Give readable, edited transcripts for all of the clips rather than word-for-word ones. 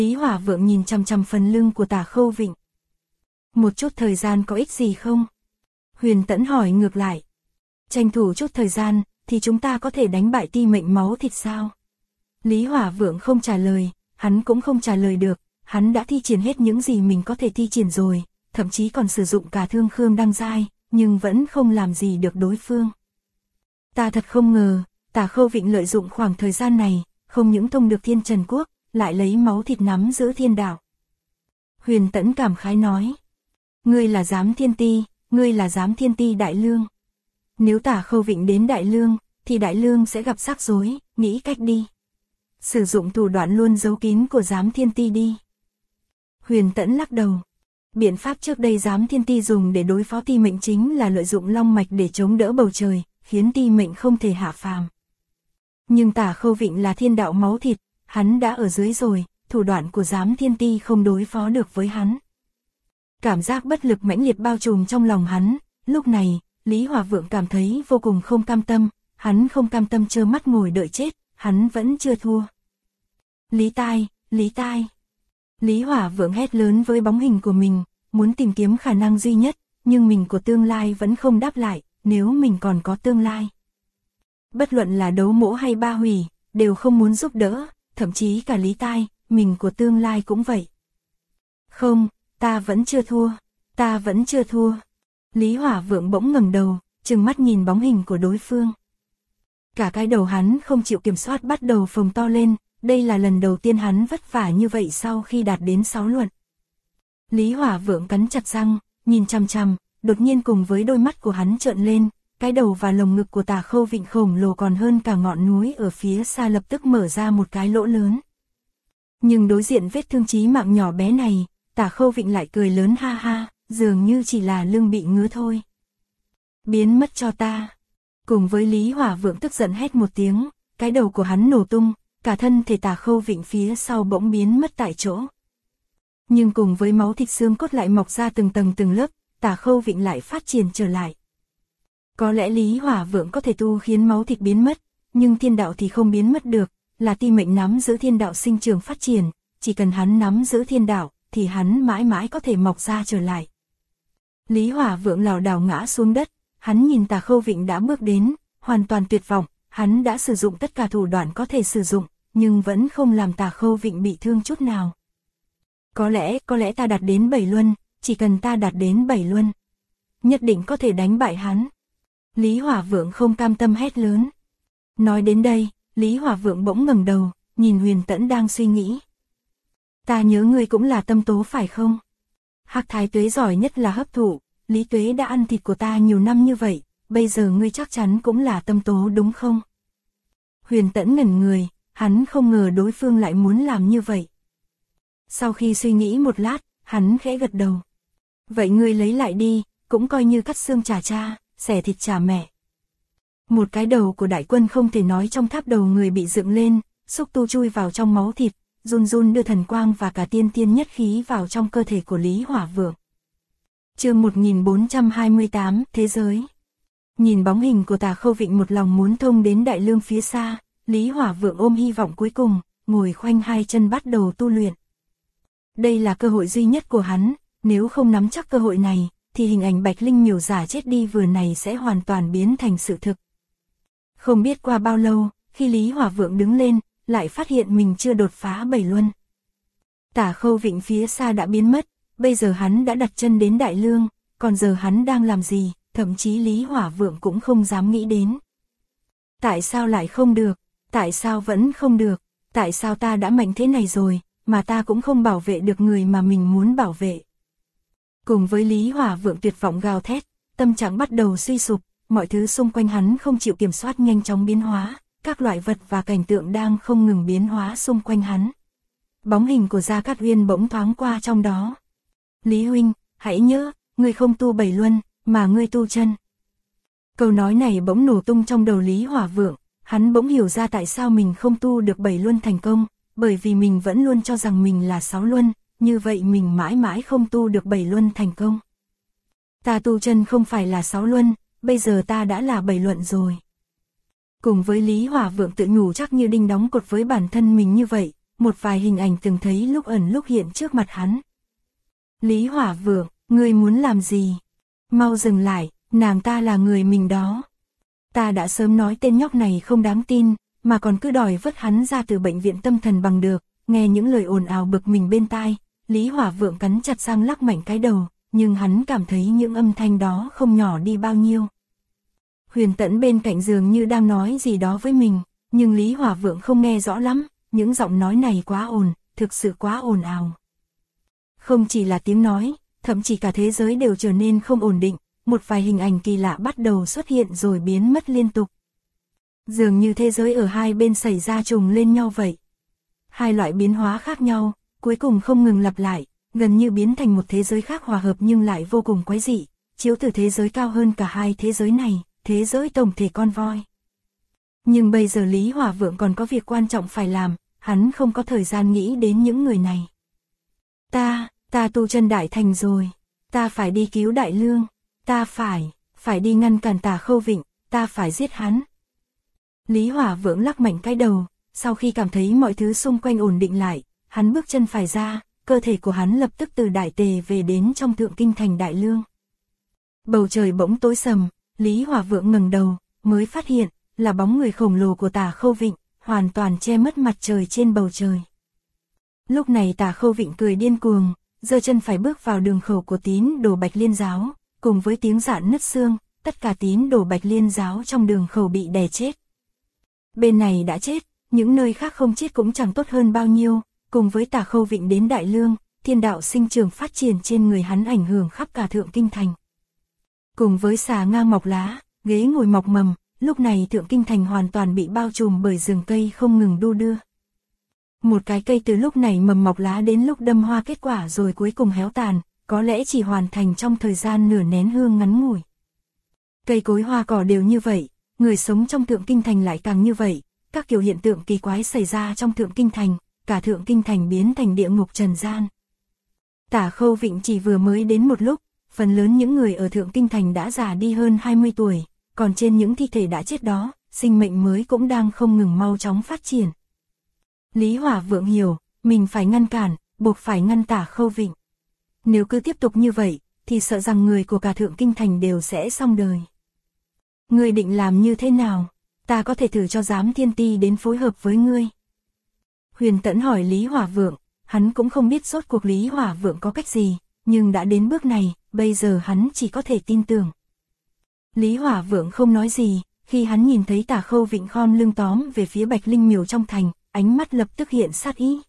Lý Hỏa Vượng nhìn chằm chằm phần lưng của Tả Khâu Vịnh. Một chút thời gian có ích gì không? Huyền Tẫn hỏi ngược lại. Tranh thủ chút thời gian, thì chúng ta có thể đánh bại ti mệnh máu thịt sao? Lý Hỏa Vượng không trả lời, hắn cũng không trả lời được, hắn đã thi triển hết những gì mình có thể thi triển rồi, thậm chí còn sử dụng cả thương khương đăng giai, nhưng vẫn không làm gì được đối phương. Ta thật không ngờ, Tả Khâu Vịnh lợi dụng khoảng thời gian này, không những thông được Thiên Trần Quốc, lại lấy máu thịt nắm giữ thiên đạo. Huyền Tẫn cảm khái nói. Ngươi là giám thiên ti, ngươi là giám thiên ti Đại Lương. Nếu Tả Khâu Vịnh đến Đại Lương, thì Đại Lương sẽ gặp rắc rối, nghĩ cách đi. Sử dụng thủ đoạn luôn giấu kín của giám thiên ti đi. Huyền Tẫn lắc đầu. Biện pháp trước đây giám thiên ti dùng để đối phó ti mệnh chính là lợi dụng long mạch để chống đỡ bầu trời, khiến ti mệnh không thể hạ phàm. Nhưng Tả Khâu Vịnh là thiên đạo máu thịt, hắn đã ở dưới rồi, thủ đoạn của giám thiên ti không đối phó được với hắn. Cảm giác bất lực mãnh liệt bao trùm trong lòng hắn, lúc này, Lý Hỏa Vượng cảm thấy vô cùng không cam tâm, hắn không cam tâm trơ mắt ngồi đợi chết, hắn vẫn chưa thua. Lý Tai, Lý Tai. Lý Hỏa Vượng hét lớn với bóng hình của mình, muốn tìm kiếm khả năng duy nhất, nhưng mình của tương lai vẫn không đáp lại, nếu mình còn có tương lai. Bất luận là đấu mỗ hay ba hủy, đều không muốn giúp đỡ, thậm chí cả Lý Tai, mình của tương lai cũng vậy. Không, ta vẫn chưa thua, ta vẫn chưa thua. Lý Hỏa Vượng bỗng ngẩng đầu, trừng mắt nhìn bóng hình của đối phương. Cả cái đầu hắn không chịu kiểm soát bắt đầu phồng to lên, đây là lần đầu tiên hắn vất vả như vậy sau khi đạt đến 6 luận. Lý Hỏa Vượng cắn chặt răng, nhìn chằm chằm, đột nhiên cùng với đôi mắt của hắn trợn lên, cái đầu và lồng ngực của Tả Khâu Vịnh khổng lồ còn hơn cả ngọn núi ở phía xa lập tức mở ra một cái lỗ lớn. Nhưng đối diện vết thương chí mạng nhỏ bé này, Tả Khâu Vịnh lại cười lớn ha ha, dường như chỉ là lưng bị ngứa thôi. Biến mất cho ta. Cùng với Lý Hỏa Vượng tức giận hét một tiếng, cái đầu của hắn nổ tung, cả thân thể Tả Khâu Vịnh phía sau bỗng biến mất tại chỗ. Nhưng cùng với máu thịt xương cốt lại mọc ra từng tầng từng lớp, Tả Khâu Vịnh lại phát triển trở lại. Có lẽ Lý Hỏa Vượng có thể tu khiến máu thịt biến mất, nhưng thiên đạo thì không biến mất được, là ti mệnh nắm giữ thiên đạo sinh trưởng phát triển, chỉ cần hắn nắm giữ thiên đạo, thì hắn mãi mãi có thể mọc ra trở lại. Lý Hỏa Vượng lảo đảo ngã xuống đất, hắn nhìn Tả Khâu Vịnh đã bước đến, hoàn toàn tuyệt vọng, hắn đã sử dụng tất cả thủ đoạn có thể sử dụng, nhưng vẫn không làm Tả Khâu Vịnh bị thương chút nào. Có lẽ ta đạt đến 7 luân, chỉ cần ta đạt đến 7 luân, nhất định có thể đánh bại hắn. Lý Hỏa Vượng không cam tâm hét lớn. Nói đến đây, Lý Hỏa Vượng bỗng ngẩng đầu, nhìn Huyền Tẫn đang suy nghĩ. Ta nhớ ngươi cũng là tâm tố phải không? Hắc Thái Tuế giỏi nhất là hấp thụ, Lý Tuế đã ăn thịt của ta nhiều năm như vậy, bây giờ ngươi chắc chắn cũng là tâm tố đúng không? Huyền Tẫn ngẩn người, hắn không ngờ đối phương lại muốn làm như vậy. Sau khi suy nghĩ một lát, hắn khẽ gật đầu. Vậy ngươi lấy lại đi, cũng coi như cắt xương trả cha, xẻ thịt trả mẹ. Một cái đầu của đại quân không thể nói trong tháp đầu người bị dựng lên, xúc tu chui vào trong máu thịt, run run đưa thần quang và cả tiên tiên nhất khí vào trong cơ thể của Lý Hỏa Vượng. Chương 1428, Thế giới. Nhìn bóng hình của Tả Khâu Vịnh một lòng muốn thông đến Đại Lương phía xa, Lý Hỏa Vượng ôm hy vọng cuối cùng, ngồi khoanh hai chân bắt đầu tu luyện. Đây là cơ hội duy nhất của hắn, nếu không nắm chắc cơ hội này, thì hình ảnh Bạch Linh miểu giả chết đi vừa này sẽ hoàn toàn biến thành sự thực. Không biết qua bao lâu, khi Lý Hỏa Vượng đứng lên, lại phát hiện mình chưa đột phá 7 luân. Tả Khâu Vịnh phía xa đã biến mất, bây giờ hắn đã đặt chân đến Đại Lương, còn giờ hắn đang làm gì, thậm chí Lý Hỏa Vượng cũng không dám nghĩ đến. Tại sao lại không được? Tại sao vẫn không được? Tại sao ta đã mạnh thế này rồi, mà ta cũng không bảo vệ được người mà mình muốn bảo vệ? Cùng với Lý Hỏa Vượng tuyệt vọng gào thét, tâm trạng bắt đầu suy sụp, mọi thứ xung quanh hắn không chịu kiểm soát nhanh chóng biến hóa, các loại vật và cảnh tượng đang không ngừng biến hóa xung quanh hắn. Bóng hình của Gia Cát Uyên bỗng thoáng qua trong đó. Lý huynh, hãy nhớ, ngươi không tu 7 luân, mà ngươi tu chân. Câu nói này bỗng nổ tung trong đầu Lý Hỏa Vượng, hắn bỗng hiểu ra tại sao mình không tu được 7 luân thành công, bởi vì mình vẫn luôn cho rằng mình là 6 luân, như vậy mình mãi mãi không tu được 7 luân thành công. Ta tu chân không phải là 6 luân, bây giờ ta đã là 7 luân rồi. Cùng với Lý Hỏa Vượng tự nhủ chắc như đinh đóng cột với bản thân mình như vậy, một vài hình ảnh từng thấy lúc ẩn lúc hiện trước mặt hắn. Lý Hỏa Vượng, ngươi muốn làm gì? Mau dừng lại, nàng ta là người mình đó. Ta đã sớm nói tên nhóc này không đáng tin, mà còn cứ đòi vứt hắn ra từ bệnh viện tâm thần bằng được. Nghe những lời ồn ào bực mình bên tai, Lý Hỏa Vượng cắn chặt răng lắc mạnh cái đầu, nhưng hắn cảm thấy những âm thanh đó không nhỏ đi bao nhiêu. Huyền Tẫn bên cạnh giường như đang nói gì đó với mình, nhưng Lý Hỏa Vượng không nghe rõ lắm, những giọng nói này quá ồn, thực sự quá ồn ào. Không chỉ là tiếng nói, thậm chí cả thế giới đều trở nên không ổn định, một vài hình ảnh kỳ lạ bắt đầu xuất hiện rồi biến mất liên tục. Dường như thế giới ở hai bên xảy ra trùng lên nhau vậy. Hai loại biến hóa khác nhau, cuối cùng không ngừng lặp lại, gần như biến thành một thế giới khác hòa hợp nhưng lại vô cùng quái dị, chiếu từ thế giới cao hơn cả hai thế giới này, thế giới tổng thể con voi. Nhưng bây giờ Lý Hỏa Vượng còn có việc quan trọng phải làm, hắn không có thời gian nghĩ đến những người này. Ta tu chân đại thành rồi, ta phải đi cứu Đại Lương, ta phải đi ngăn cản Tả Khâu Vịnh, ta phải giết hắn. Lý Hỏa Vượng lắc mạnh cái đầu, sau khi cảm thấy mọi thứ xung quanh ổn định lại, hắn bước chân phải ra, cơ thể của hắn lập tức từ Đại Tề về đến trong Thượng Kinh thành Đại Lương. Bầu trời bỗng tối sầm, Lý Hỏa Vượng ngẩng đầu, mới phát hiện là bóng người khổng lồ của Tả Khâu Vịnh, hoàn toàn che mất mặt trời trên bầu trời. Lúc này Tả Khâu Vịnh cười điên cuồng, giơ chân phải bước vào đường khẩu của tín đồ Bạch Liên giáo, cùng với tiếng rạn nứt xương, tất cả tín đồ Bạch Liên giáo trong đường khẩu bị đè chết. Bên này đã chết, những nơi khác không chết cũng chẳng tốt hơn bao nhiêu, cùng với Tả Khâu Vịnh đến Đại Lương, thiên đạo sinh trưởng phát triển trên người hắn ảnh hưởng khắp cả Thượng Kinh thành. Cùng với xà ngang mọc lá, ghế ngồi mọc mầm, lúc này Thượng Kinh thành hoàn toàn bị bao trùm bởi rừng cây không ngừng đu đưa. Một cái cây từ lúc này mầm mọc lá đến lúc đâm hoa kết quả rồi cuối cùng héo tàn, có lẽ chỉ hoàn thành trong thời gian nửa nén hương ngắn ngủi. Cây cối hoa cỏ đều như vậy, người sống trong Thượng Kinh thành lại càng như vậy, các kiểu hiện tượng kỳ quái xảy ra trong Thượng Kinh thành, cả Thượng Kinh thành biến thành địa ngục trần gian. Tả Khâu Vịnh chỉ vừa mới đến một lúc, phần lớn những người ở Thượng Kinh thành đã già đi hơn 20 tuổi, còn trên những thi thể đã chết đó, sinh mệnh mới cũng đang không ngừng mau chóng phát triển. Lý Hỏa Vượng hiểu, mình phải ngăn cản, buộc phải ngăn Tả Khâu Vịnh. Nếu cứ tiếp tục như vậy, thì sợ rằng người của cả Thượng Kinh thành đều sẽ xong đời. Ngươi định làm như thế nào? Ta có thể thử cho Giám Thiên Ti đến phối hợp với ngươi. Huyền Tẫn hỏi Lý Hỏa Vượng, hắn cũng không biết rốt cuộc Lý Hỏa Vượng có cách gì, nhưng đã đến bước này, bây giờ hắn chỉ có thể tin tưởng. Lý Hỏa Vượng không nói gì, khi hắn nhìn thấy Tả Khâu Vịnh khom lưng tóm về phía Bạch Linh Miều trong thành, ánh mắt lập tức hiện sát ý.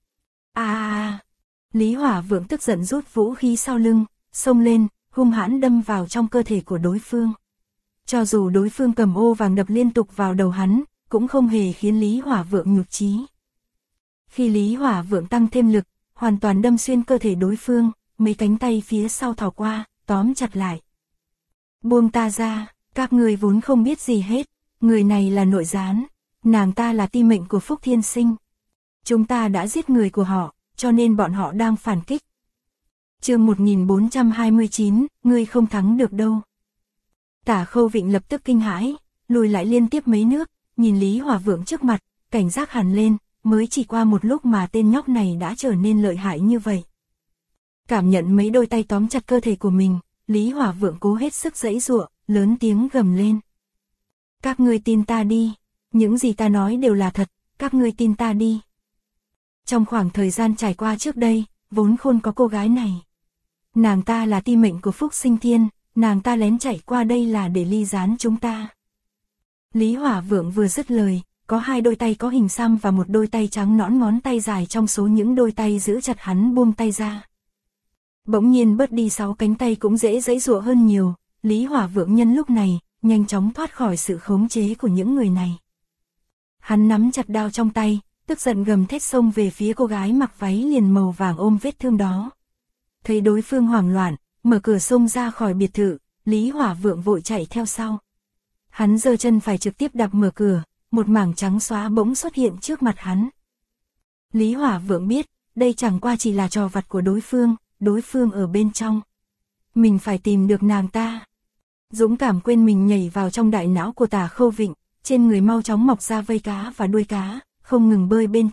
Lý Hỏa Vượng tức giận rút vũ khí sau lưng, xông lên, hung hãn đâm vào trong cơ thể của đối phương. Cho dù đối phương cầm ô vàng đập liên tục vào đầu hắn, cũng không hề khiến Lý Hỏa Vượng nhụt chí. Khi Lý Hỏa Vượng tăng thêm lực, hoàn toàn đâm xuyên cơ thể đối phương, mấy cánh tay phía sau thò qua, tóm chặt lại. Buông ta ra, các người vốn không biết gì hết, người này là nội gián, nàng ta là ti mệnh của Phúc Thiên Sinh. Chúng ta đã giết người của họ, cho nên bọn họ đang phản kích. Chương 1429, ngươi không thắng được đâu. Tả Khâu Vịnh lập tức kinh hãi, lùi lại liên tiếp mấy nước, nhìn Lý Hỏa Vượng trước mặt, cảnh giác hẳn lên, mới chỉ qua một lúc mà tên nhóc này đã trở nên lợi hại như vậy. Cảm nhận mấy đôi tay tóm chặt cơ thể của mình, Lý Hỏa Vượng cố hết sức giãy giụa, lớn tiếng gầm lên. Các ngươi tin ta đi, những gì ta nói đều là thật, các ngươi tin ta đi. Trong khoảng thời gian trải qua trước đây, vốn khôn có cô gái này. Nàng ta là ti mệnh của Phúc Sinh Thiên, nàng ta lén chạy qua đây là để ly gián chúng ta. Lý Hỏa Vượng vừa dứt lời, có hai đôi tay có hình xăm và một đôi tay trắng nõn ngón tay dài trong số những đôi tay giữ chặt hắn buông tay ra. Bỗng nhiên bớt đi 6 cánh tay cũng dễ giãy giụa hơn nhiều, Lý Hỏa Vượng nhân lúc này, nhanh chóng thoát khỏi sự khống chế của những người này. Hắn nắm chặt đao trong tay, tức giận gầm thét xông về phía cô gái mặc váy liền màu vàng ôm vết thương đó. Thấy đối phương hoảng loạn, mở cửa xông ra khỏi biệt thự, Lý Hỏa Vượng vội chạy theo sau. Hắn giơ chân phải trực tiếp đạp mở cửa, một mảng trắng xóa bỗng xuất hiện trước mặt hắn. Lý Hỏa Vượng biết, đây chẳng qua chỉ là trò vặt của đối phương ở bên trong. Mình phải tìm được nàng ta. Dũng cảm quên mình nhảy vào trong đại não của Tả Khâu Vịnh, trên người mau chóng mọc ra vây cá và đuôi cá, không ngừng bơi bên trong,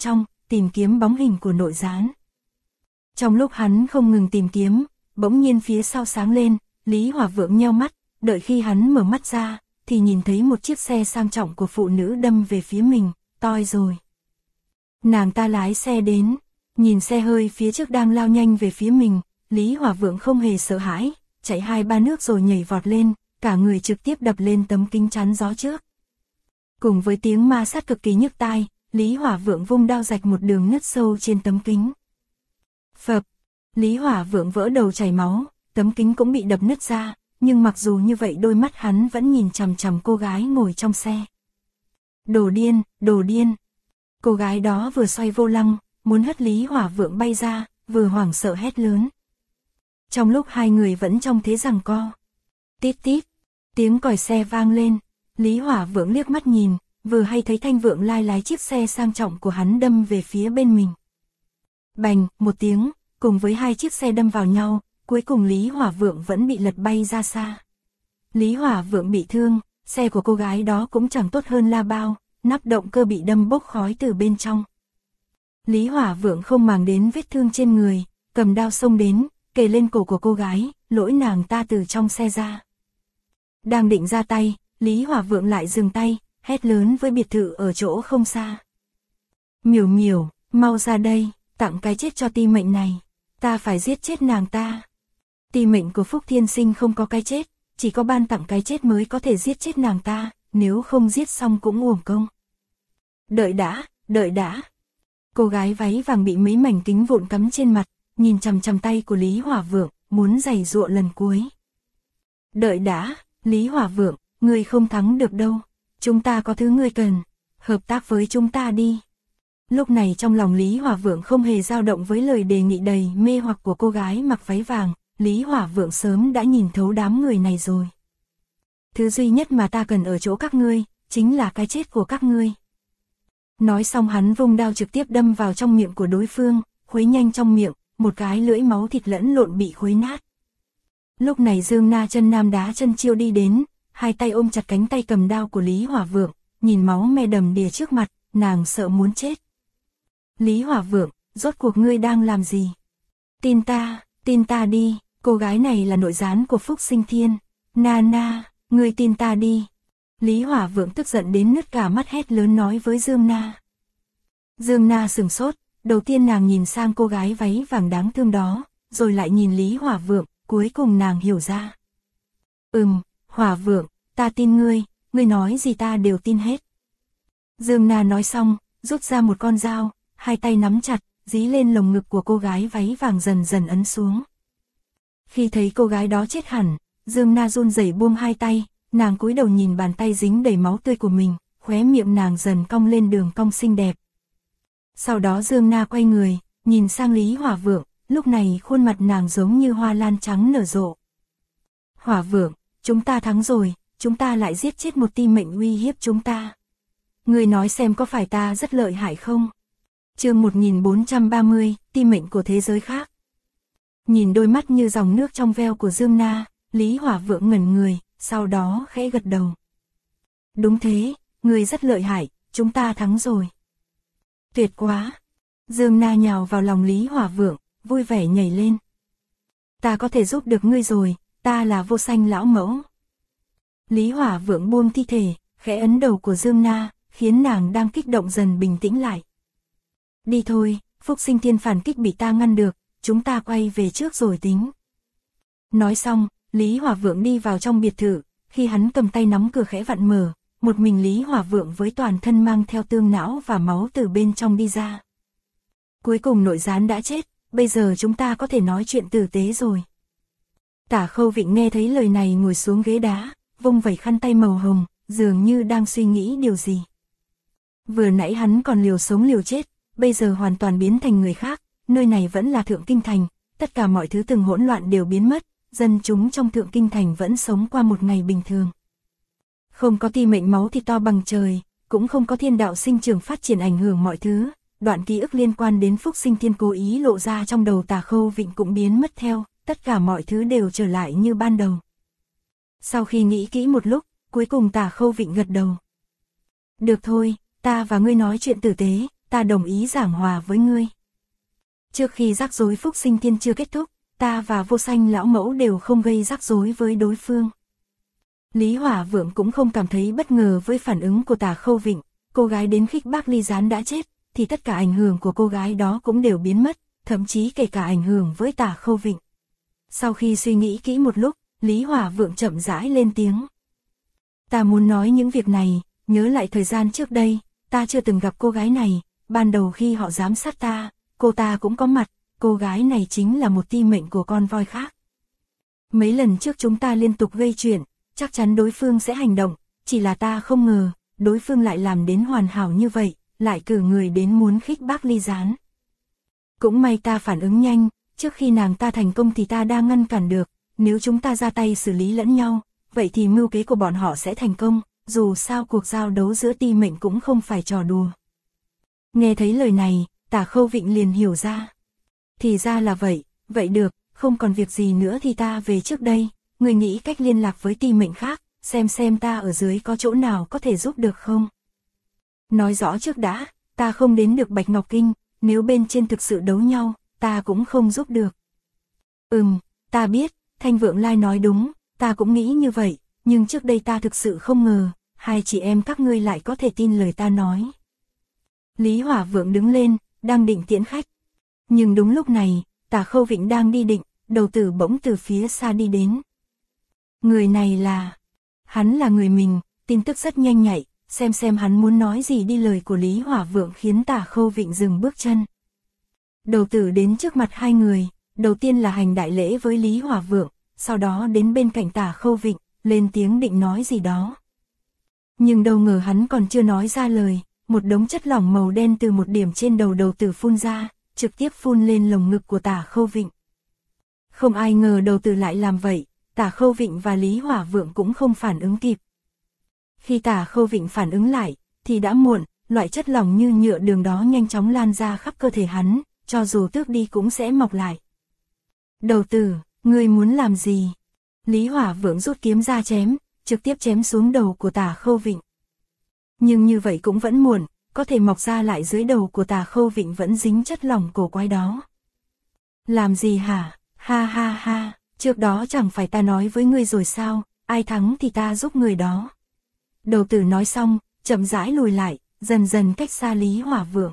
tìm kiếm bóng hình của nội gián. Trong lúc hắn không ngừng tìm kiếm, bỗng nhiên phía sau sáng lên, Lý Hỏa Vượng nheo mắt, đợi khi hắn mở mắt ra, thì nhìn thấy một chiếc xe sang trọng của phụ nữ đâm về phía mình, toi rồi. Nàng ta lái xe đến, nhìn xe hơi phía trước đang lao nhanh về phía mình, Lý Hỏa Vượng không hề sợ hãi, chạy 2-3 nước rồi nhảy vọt lên, cả người trực tiếp đập lên tấm kính chắn gió trước. Cùng với tiếng ma sát cực kỳ nhức tai, Lý Hỏa Vượng vung đao rạch một đường nứt sâu trên tấm kính. Phập, Lý Hỏa Vượng vỡ đầu chảy máu, tấm kính cũng bị đập nứt ra, nhưng mặc dù như vậy đôi mắt hắn vẫn nhìn chằm chằm cô gái ngồi trong xe. Đồ điên, đồ điên. Cô gái đó vừa xoay vô lăng, muốn hất Lý Hỏa Vượng bay ra, vừa hoảng sợ hét lớn. Trong lúc hai người vẫn trong thế giằng co. Tít tít, tiếng còi xe vang lên, Lý Hỏa Vượng liếc mắt nhìn, vừa hay thấy Thanh Vượng Lai lái chiếc xe sang trọng của hắn đâm về phía bên mình. Bành, một tiếng, cùng với hai chiếc xe đâm vào nhau, cuối cùng Lý Hỏa Vượng vẫn bị lật bay ra xa. Lý Hỏa Vượng bị thương, xe của cô gái đó cũng chẳng tốt hơn là bao, nắp động cơ bị đâm bốc khói từ bên trong. Lý Hỏa Vượng không màng đến vết thương trên người, cầm đao xông đến, kề lên cổ của cô gái, lỗi nàng ta từ trong xe ra. Đang định ra tay, Lý Hỏa Vượng lại dừng tay, hét lớn với biệt thự ở chỗ không xa. Miểu Miểu, mau ra đây, tặng cái chết cho Ti Mệnh này, ta phải giết chết nàng ta. Ti Mệnh của Phúc Thiên Sinh không có cái chết, chỉ có ban tặng cái chết mới có thể giết chết nàng ta, nếu không giết xong cũng uổng công. Đợi đã, đợi đã. Cô gái váy vàng bị mấy mảnh kính vụn cắm trên mặt, nhìn chằm chằm tay của Lý Hỏa Vượng, muốn giày giụa lần cuối. Đợi đã, Lý Hỏa Vượng, ngươi không thắng được đâu, chúng ta có thứ ngươi cần, hợp tác với chúng ta đi. Lúc này trong lòng Lý Hỏa Vượng không hề dao động với lời đề nghị đầy mê hoặc của cô gái mặc váy vàng, Lý Hỏa Vượng sớm đã nhìn thấu đám người này rồi. Thứ duy nhất mà ta cần ở chỗ các ngươi, chính là cái chết của các ngươi. Nói xong hắn vung đao trực tiếp đâm vào trong miệng của đối phương, khuấy nhanh trong miệng, một cái lưỡi máu thịt lẫn lộn bị khuấy nát. Lúc này Dương Na chân nam đá chân chiêu đi đến, hai tay ôm chặt cánh tay cầm đao của Lý Hỏa Vượng, nhìn máu me đầm đìa trước mặt, nàng sợ muốn chết. Lý Hỏa Vượng, rốt cuộc ngươi đang làm gì? Tin ta đi, cô gái này là nội gián của Phúc Sinh Thiên. Na, ngươi tin ta đi. Lý Hỏa Vượng tức giận đến nứt cả mắt hét lớn nói với Dương Na. Dương Na sửng sốt, đầu tiên nàng nhìn sang cô gái váy vàng đáng thương đó, rồi lại nhìn Lý Hỏa Vượng, cuối cùng nàng hiểu ra. Hỏa Vượng, ta tin ngươi nói gì ta đều tin hết. Dương Na nói xong, rút ra một con dao, hai tay nắm chặt, dí lên lồng ngực của cô gái váy vàng dần dần ấn xuống. Khi thấy cô gái đó chết hẳn, Dương Na run rẩy buông hai tay, nàng cúi đầu nhìn bàn tay dính đầy máu tươi của mình, khóe miệng nàng dần cong lên đường cong xinh đẹp. Sau đó Dương Na quay người, nhìn sang Lý Hỏa Vượng, lúc này khuôn mặt nàng giống như hoa lan trắng nở rộ. Hỏa Vượng, chúng ta thắng rồi, chúng ta lại giết chết một Ti Mệnh uy hiếp chúng ta. Ngươi nói xem có phải ta rất lợi hại không? Chương 1430, Ti Mệnh của thế giới khác. Nhìn đôi mắt như dòng nước trong veo của Dương Na, Lý Hỏa Vượng ngẩn người, sau đó khẽ gật đầu. Đúng thế, ngươi rất lợi hại, chúng ta thắng rồi. Tuyệt quá. Dương Na nhào vào lòng Lý Hỏa Vượng, vui vẻ nhảy lên. Ta có thể giúp được ngươi rồi, ta là Vô Sanh lão mẫu. Lý Hỏa Vượng buông thi thể, khẽ ấn đầu của Dương Na, khiến nàng đang kích động dần bình tĩnh lại. Đi thôi, Phúc Sinh Thiên phản kích bị ta ngăn được, chúng ta quay về trước rồi tính. Nói xong, Lý Hỏa Vượng đi vào trong biệt thự, khi hắn cầm tay nắm cửa khẽ vặn mở, một mình Lý Hỏa Vượng với toàn thân mang theo tương não và máu từ bên trong đi ra. Cuối cùng nội gián đã chết, bây giờ chúng ta có thể nói chuyện tử tế rồi. Tả Khâu Vịnh nghe thấy lời này ngồi xuống ghế đá, vung vẩy khăn tay màu hồng, dường như đang suy nghĩ điều gì. Vừa nãy hắn còn liều sống liều chết, bây giờ hoàn toàn biến thành người khác, nơi này vẫn là Thượng Kinh Thành, tất cả mọi thứ từng hỗn loạn đều biến mất, dân chúng trong Thượng Kinh Thành vẫn sống qua một ngày bình thường. Không có Ti Mệnh máu thịt to bằng trời, cũng không có thiên đạo sinh trưởng phát triển ảnh hưởng mọi thứ, đoạn ký ức liên quan đến Phúc Sinh Thiên cố ý lộ ra trong đầu Tả Khâu Vịnh cũng biến mất theo, tất cả mọi thứ đều trở lại như ban đầu. Sau khi nghĩ kỹ một lúc, cuối cùng Tả Khâu Vịnh gật đầu. Được thôi, ta và ngươi nói chuyện tử tế, ta đồng ý giảng hòa với ngươi. Trước khi rắc rối Phúc Sinh Thiên chưa kết thúc, ta và Vô Sanh lão mẫu đều không gây rắc rối với đối phương. Lý Hỏa Vượng cũng không cảm thấy bất ngờ với phản ứng của Tả Khâu Vịnh, cô gái đến khích bác Ly Gián đã chết, thì tất cả ảnh hưởng của cô gái đó cũng đều biến mất, thậm chí kể cả ảnh hưởng với Tả Khâu Vịnh. Sau khi suy nghĩ kỹ một lúc, Lý Hỏa Vượng chậm rãi lên tiếng. Ta muốn nói những việc này, nhớ lại thời gian trước đây, ta chưa từng gặp cô gái này, ban đầu khi họ giám sát ta, cô ta cũng có mặt, cô gái này chính là một ti mệnh của con voi khác. Mấy lần trước chúng ta liên tục gây chuyện, chắc chắn đối phương sẽ hành động, chỉ là ta không ngờ, đối phương lại làm đến hoàn hảo như vậy, lại cử người đến muốn khích bác Ly Gián. Cũng may ta phản ứng nhanh, trước khi nàng ta thành công thì ta đang ngăn cản được, nếu chúng ta ra tay xử lý lẫn nhau, vậy thì mưu kế của bọn họ sẽ thành công, dù sao cuộc giao đấu giữa ti mệnh cũng không phải trò đùa. Nghe thấy lời này, Tả Khâu Vịnh liền hiểu ra. Thì ra là vậy, vậy được, không còn việc gì nữa thì ta về trước đây, người nghĩ cách liên lạc với ti mệnh khác, xem ta ở dưới có chỗ nào có thể giúp được không. Nói rõ trước đã, ta không đến được Bạch Ngọc Kinh, nếu bên trên thực sự đấu nhau, ta cũng không giúp được. Ta biết, Thanh Vượng Lai nói đúng, ta cũng nghĩ như vậy, nhưng trước đây ta thực sự không ngờ, hai chị em các ngươi lại có thể tin lời ta nói. Lý Hỏa Vượng đứng lên, đang định tiễn khách. Nhưng đúng lúc này, Tả Khâu Vịnh đang đi định, Đầu Tử bỗng từ phía xa đi đến. Người này là... Hắn là người mình, tin tức rất nhanh nhạy, xem hắn muốn nói gì đi. Lời của Lý Hỏa Vượng khiến Tả Khâu Vịnh dừng bước chân. Đầu Tử đến trước mặt hai người, đầu tiên là hành đại lễ với Lý Hỏa Vượng, sau đó đến bên cạnh Tả Khâu Vịnh, lên tiếng định nói gì đó. Nhưng đâu ngờ hắn còn chưa nói ra lời, một đống chất lỏng màu đen từ một điểm trên đầu Đầu Tử phun ra, trực tiếp phun lên lồng ngực của Tả Khâu Vịnh. Không ai ngờ Đầu Tử lại làm vậy, Tả Khâu Vịnh và Lý Hỏa Vượng cũng không phản ứng kịp. Khi Tả Khâu Vịnh phản ứng lại, thì đã muộn, loại chất lỏng như nhựa đường đó nhanh chóng lan ra khắp cơ thể hắn, cho dù tước đi cũng sẽ mọc lại. Đầu Tử, ngươi muốn làm gì? Lý Hỏa Vượng rút kiếm ra chém, trực tiếp chém xuống đầu của Tả Khâu Vịnh. Nhưng như vậy cũng vẫn muộn, có thể mọc ra lại dưới đầu của Tả Khâu Vịnh vẫn dính chất lỏng cổ quái đó. Làm gì hả? Ha ha ha, trước đó chẳng phải ta nói với ngươi rồi sao, ai thắng thì ta giúp người đó. Đầu Tử nói xong, chậm rãi lùi lại, dần dần cách xa Lý Hỏa Vượng.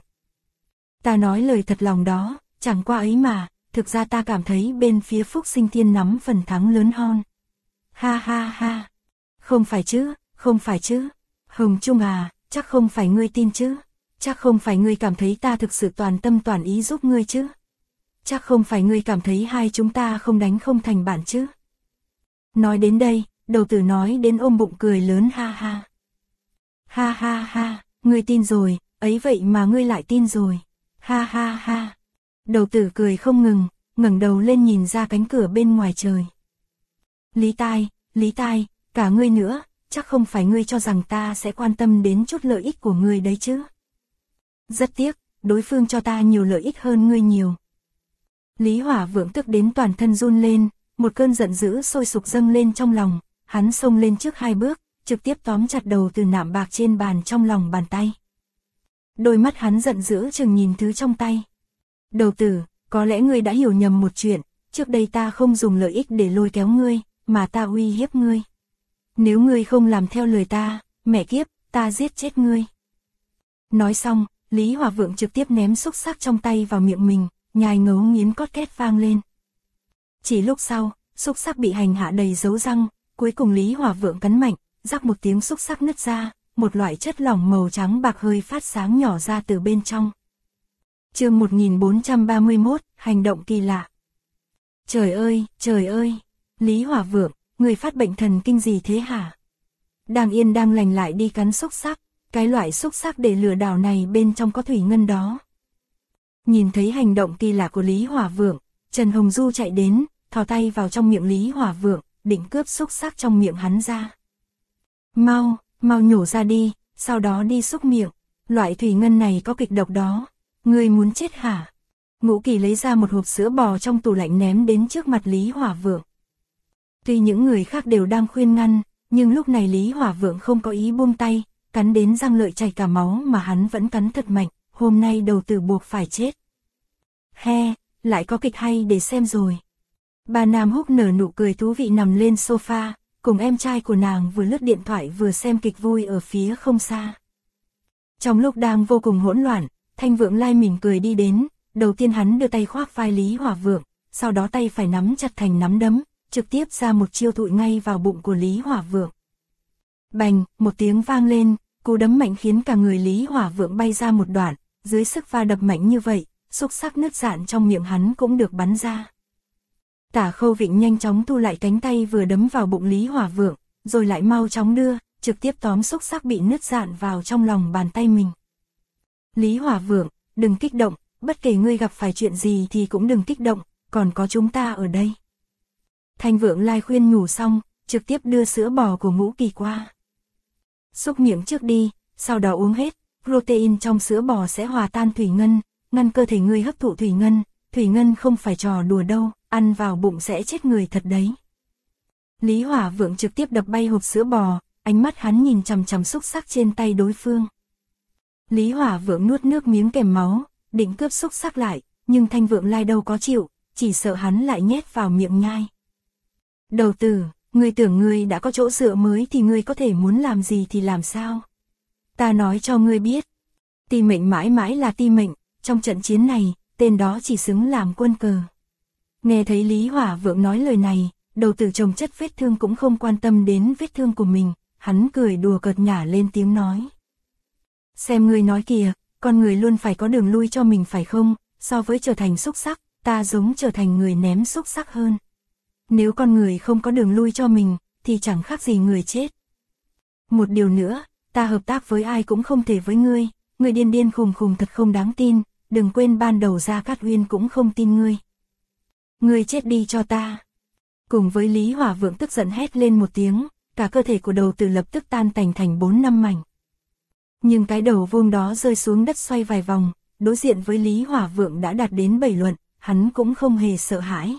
Ta nói lời thật lòng đó, chẳng qua ấy mà, thực ra ta cảm thấy bên phía Phúc Sinh Thiên nắm phần thắng lớn hơn. Ha ha ha, không phải chứ, không phải chứ. Hồng Trung à, chắc không phải ngươi tin chứ, chắc không phải ngươi cảm thấy ta thực sự toàn tâm toàn ý giúp ngươi chứ. Chắc không phải ngươi cảm thấy hai chúng ta không đánh không thành bạn chứ. Nói đến đây, Đầu Tử nói đến ôm bụng cười lớn ha ha. Ha ha ha, ngươi tin rồi, ấy vậy mà ngươi lại tin rồi. Ha ha ha. Đầu Tử cười không ngừng, ngẩng đầu lên nhìn ra cánh cửa bên ngoài trời. Lý Tai, cả ngươi nữa, chắc không phải ngươi cho rằng ta sẽ quan tâm đến chút lợi ích của ngươi đấy chứ. Rất tiếc, đối phương cho ta nhiều lợi ích hơn ngươi nhiều. Lý Hỏa Vượng tức đến toàn thân run lên, một cơn giận dữ sôi sục dâng lên trong lòng, hắn xông lên trước hai bước, trực tiếp tóm chặt đầu từ nạm bạc trên bàn trong lòng bàn tay. Đôi mắt hắn giận dữ chừng nhìn thứ trong tay. Đầu Tử, có lẽ ngươi đã hiểu nhầm một chuyện, trước đây ta không dùng lợi ích để lôi kéo ngươi, mà ta uy hiếp ngươi. Nếu ngươi không làm theo lời ta, mẹ kiếp, ta giết chết ngươi. Nói xong, Lý Hỏa Vượng trực tiếp ném xúc xắc trong tay vào miệng mình, nhai ngấu nghiến cót két vang lên. Chỉ lúc sau, xúc xắc bị hành hạ đầy dấu răng, cuối cùng Lý Hỏa Vượng cắn mạnh, rắc một tiếng xúc xắc nứt ra, một loại chất lỏng màu trắng bạc hơi phát sáng nhỏ ra từ bên trong. Chương 1431, hành động kỳ lạ. Trời ơi, Lý Hỏa Vượng, người phát bệnh thần kinh gì thế hả? Đang yên đang lành lại đi cắn xúc xắc, cái loại xúc xắc để lừa đảo này bên trong có thủy ngân đó. Nhìn thấy hành động kỳ lạ của Lý Hỏa Vượng, Trần Hồng Du chạy đến, thò tay vào trong miệng Lý Hỏa Vượng, định cướp xúc xắc trong miệng hắn ra. Mau nhổ ra đi, sau đó đi xúc miệng, loại thủy ngân này có kịch độc đó, ngươi muốn chết hả? Ngũ Kỳ lấy ra một hộp sữa bò trong tủ lạnh ném đến trước mặt Lý Hỏa Vượng. Tuy những người khác đều đang khuyên ngăn, nhưng lúc này Lý Hỏa Vượng không có ý buông tay, cắn đến răng lợi chảy cả máu mà hắn vẫn cắn thật mạnh, hôm nay đầu tử buộc phải chết. He, lại có kịch hay để xem rồi. Bà Nam Húc nở nụ cười thú vị nằm lên sofa, cùng em trai của nàng vừa lướt điện thoại vừa xem kịch vui ở phía không xa. Trong lúc đang vô cùng hỗn loạn, Thanh Vượng Lai mỉm cười đi đến, đầu tiên hắn đưa tay khoác vai Lý Hỏa Vượng, sau đó tay phải nắm chặt thành nắm đấm, trực tiếp ra một chiêu thụi ngay vào bụng của Lý Hỏa Vượng. Bành, một tiếng vang lên, cú đấm mạnh khiến cả người Lý Hỏa Vượng bay ra một đoạn, dưới sức va đập mạnh như vậy, xúc xắc nứt rạn trong miệng hắn cũng được bắn ra. Tả Khâu Vịnh nhanh chóng thu lại cánh tay vừa đấm vào bụng Lý Hỏa Vượng, rồi lại mau chóng đưa, trực tiếp tóm xúc xắc bị nứt rạn vào trong lòng bàn tay mình. Lý Hỏa Vượng, đừng kích động, bất kể ngươi gặp phải chuyện gì thì cũng đừng kích động, còn có chúng ta ở đây. Thanh Vượng Lai khuyên nhủ xong, trực tiếp đưa sữa bò của Ngũ Kỳ qua. Xúc miệng trước đi, sau đó uống hết, protein trong sữa bò sẽ hòa tan thủy ngân, ngăn cơ thể ngươi hấp thụ thủy ngân không phải trò đùa đâu, ăn vào bụng sẽ chết người thật đấy. Lý Hỏa Vượng trực tiếp đập bay hộp sữa bò, ánh mắt hắn nhìn chằm chằm xúc xắc trên tay đối phương. Lý Hỏa Vượng nuốt nước miếng kèm máu, định cướp xúc xắc lại, nhưng Thanh Vượng Lai đâu có chịu, chỉ sợ hắn lại nhét vào miệng nhai. Đầu tử, ngươi tưởng ngươi đã có chỗ dựa mới thì ngươi có thể muốn làm gì thì làm sao? Ta nói cho ngươi biết, Ti Mệnh mãi mãi là Ti Mệnh, trong trận chiến này, tên đó chỉ xứng làm quân cờ. Nghe thấy Lý Hỏa Vượng nói lời này, đầu tử chồng chất vết thương cũng không quan tâm đến vết thương của mình, hắn cười đùa cợt nhả lên tiếng nói. Xem ngươi nói kìa, con người luôn phải có đường lui cho mình phải không, so với trở thành xúc xắc, ta giống trở thành người ném xúc xắc hơn. Nếu con người không có đường lui cho mình, thì chẳng khác gì người chết. Một điều nữa, ta hợp tác với ai cũng không thể với ngươi điên điên khùng khùng thật không đáng tin, đừng quên ban đầu Gia Cát Uyên cũng không tin ngươi. Ngươi chết đi cho ta. Cùng với Lý Hỏa Vượng tức giận hét lên một tiếng, cả cơ thể của đầu tử lập tức tan tành thành 4-5 mảnh. Nhưng cái đầu vuông đó rơi xuống đất xoay vài vòng, đối diện với Lý Hỏa Vượng đã đạt đến 7 luận, hắn cũng không hề sợ hãi.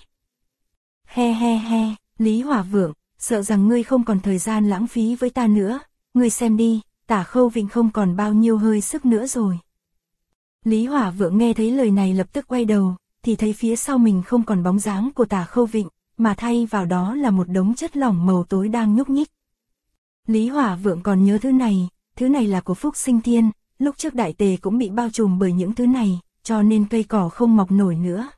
He he he, Lý Hỏa Vượng, sợ rằng ngươi không còn thời gian lãng phí với ta nữa, ngươi xem đi, Tả Khâu Vịnh không còn bao nhiêu hơi sức nữa rồi. Lý Hỏa Vượng nghe thấy lời này lập tức quay đầu, thì thấy phía sau mình không còn bóng dáng của Tả Khâu Vịnh, mà thay vào đó là một đống chất lỏng màu tối đang nhúc nhích. Lý Hỏa Vượng còn nhớ thứ này là của Phúc Sinh Thiên, lúc trước Đại Tề cũng bị bao trùm bởi những thứ này, cho nên cây cỏ không mọc nổi nữa.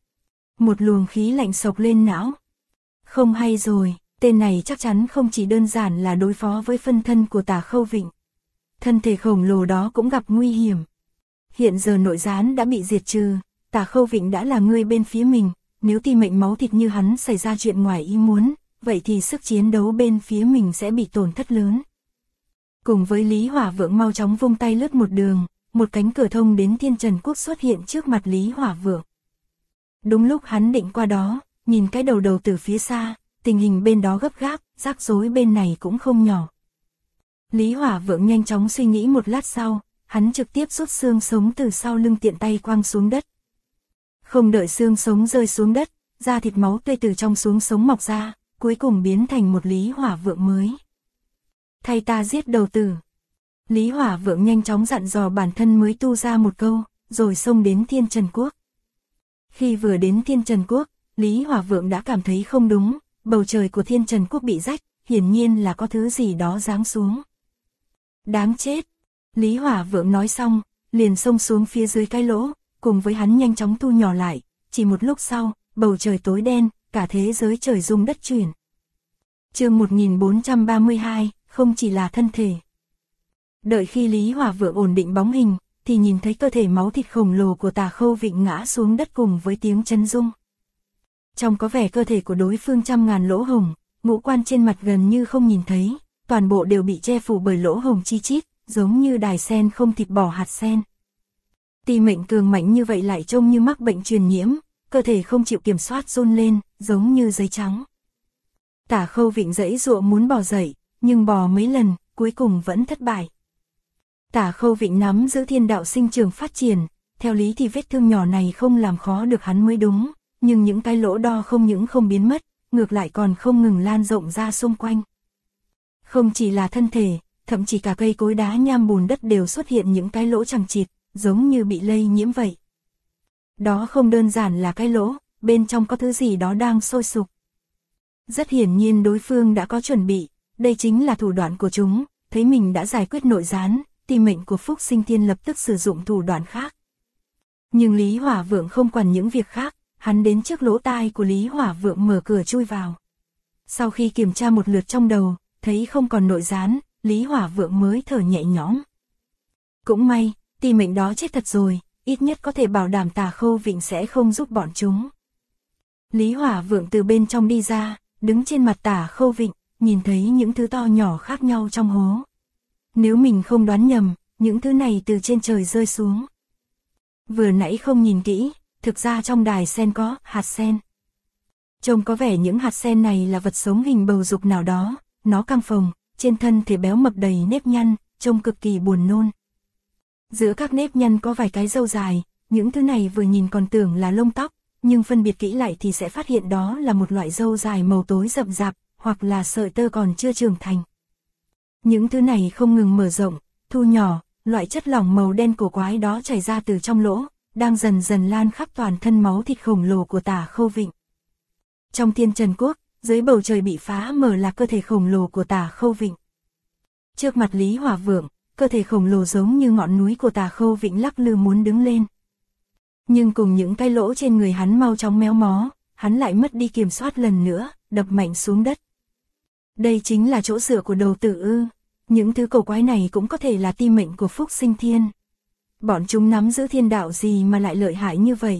Một luồng khí lạnh sộc lên não. Không hay rồi, tên này chắc chắn không chỉ đơn giản là đối phó với phân thân của Tả Khâu Vịnh. Thân thể khổng lồ đó cũng gặp nguy hiểm. Hiện giờ nội gián đã bị diệt trừ, Tả Khâu Vịnh đã là người bên phía mình, nếu Ti Mệnh máu thịt như hắn xảy ra chuyện ngoài ý muốn, vậy thì sức chiến đấu bên phía mình sẽ bị tổn thất lớn. Cùng với Lý Hỏa Vượng mau chóng vung tay lướt một đường, một cánh cửa thông đến Thiên Trần Quốc xuất hiện trước mặt Lý Hỏa Vượng. Đúng lúc hắn định qua đó, nhìn cái đầu từ phía xa, tình hình bên đó gấp gáp, rắc rối bên này cũng không nhỏ. Lý Hỏa Vượng nhanh chóng suy nghĩ một lát sau, hắn trực tiếp rút xương sống từ sau lưng tiện tay quăng xuống đất. Không đợi xương sống rơi xuống đất, da thịt máu tươi từ trong xuống sống mọc ra, cuối cùng biến thành một Lý Hỏa Vượng mới. Thay ta giết đầu tử. Lý Hỏa Vượng nhanh chóng dặn dò bản thân mới tu ra một câu, rồi xông đến Thiên Trần Quốc. Khi vừa đến Thiên Trần Quốc, Lý Hỏa Vượng đã cảm thấy không đúng, bầu trời của Thiên Trần Quốc bị rách, hiển nhiên là có thứ gì đó giáng xuống. Đáng chết! Lý Hỏa Vượng nói xong, liền xông xuống phía dưới cái lỗ, cùng với hắn nhanh chóng thu nhỏ lại, chỉ một lúc sau, bầu trời tối đen, cả thế giới trời rung đất chuyển. Chương 1432, không chỉ là thân thể. Đợi khi Lý Hỏa Vượng ổn định bóng hình, thì nhìn thấy cơ thể máu thịt khổng lồ của Tả Khâu Vịnh ngã xuống đất cùng với tiếng chấn rung. Trong có vẻ cơ thể của đối phương trăm ngàn lỗ hổng, ngũ quan trên mặt gần như không nhìn thấy, toàn bộ đều bị che phủ bởi lỗ hổng chi chít, giống như đài sen không thịt bỏ hạt sen. Ti Mệnh cường mạnh như vậy lại trông như mắc bệnh truyền nhiễm, cơ thể không chịu kiểm soát run lên, giống như giấy trắng. Tả Khâu Vịnh giãy giụa muốn bò dậy, nhưng bò mấy lần, cuối cùng vẫn thất bại. Tả Khâu Vịnh nắm giữ thiên đạo sinh trường phát triển, theo lý thì vết thương nhỏ này không làm khó được hắn mới đúng, nhưng những cái lỗ đo không những không biến mất, ngược lại còn không ngừng lan rộng ra xung quanh. Không chỉ là thân thể, thậm chí cả cây cối đá nham bùn đất đều xuất hiện những cái lỗ chằng chịt, giống như bị lây nhiễm vậy. Đó không đơn giản là cái lỗ, bên trong có thứ gì đó đang sôi sục. Rất hiển nhiên đối phương đã có chuẩn bị, đây chính là thủ đoạn của chúng, thấy mình đã giải quyết nội gián, thì mệnh của Phúc Sinh Thiên lập tức sử dụng thủ đoạn khác. Nhưng Lý Hỏa Vượng không quản những việc khác, hắn đến trước lỗ tai của Lý Hỏa Vượng mở cửa chui vào. Sau khi kiểm tra một lượt trong đầu, thấy không còn nội gián, Lý Hỏa Vượng mới thở nhẹ nhõm. Cũng may, ti mệnh đó chết thật rồi, ít nhất có thể bảo đảm Tà Khâu Vịnh sẽ không giúp bọn chúng. Lý Hỏa Vượng từ bên trong đi ra, đứng trên mặt Tà Khâu Vịnh, nhìn thấy những thứ to nhỏ khác nhau trong hố. Nếu mình không đoán nhầm, những thứ này từ trên trời rơi xuống. Vừa nãy không nhìn kỹ, thực ra trong đài sen có hạt sen. Trông có vẻ những hạt sen này là vật sống hình bầu dục nào đó, nó căng phồng, trên thân thể béo mập đầy nếp nhăn, trông cực kỳ buồn nôn. Giữa các nếp nhăn có vài cái râu dài, những thứ này vừa nhìn còn tưởng là lông tóc, nhưng phân biệt kỹ lại thì sẽ phát hiện đó là một loại râu dài màu tối rậm rạp, hoặc là sợi tơ còn chưa trưởng thành. Những thứ này không ngừng mở rộng, thu nhỏ, loại chất lỏng màu đen cổ quái đó chảy ra từ trong lỗ, đang dần dần lan khắp toàn thân máu thịt khổng lồ của Tà Khâu Vịnh. Trong Thiên Trần Quốc, dưới bầu trời bị phá mở là cơ thể khổng lồ của Tà Khâu Vịnh. Trước mặt Lý Hỏa Vượng, cơ thể khổng lồ giống như ngọn núi của Tà Khâu Vịnh lắc lư muốn đứng lên. Nhưng cùng những cái lỗ trên người hắn mau chóng méo mó, hắn lại mất đi kiểm soát lần nữa, đập mạnh xuống đất. Đây chính là chỗ dựa của đầu tử ư. Những thứ cổ quái này cũng có thể là ti mệnh của Phúc Sinh Thiên. Bọn chúng nắm giữ thiên đạo gì mà lại lợi hại như vậy?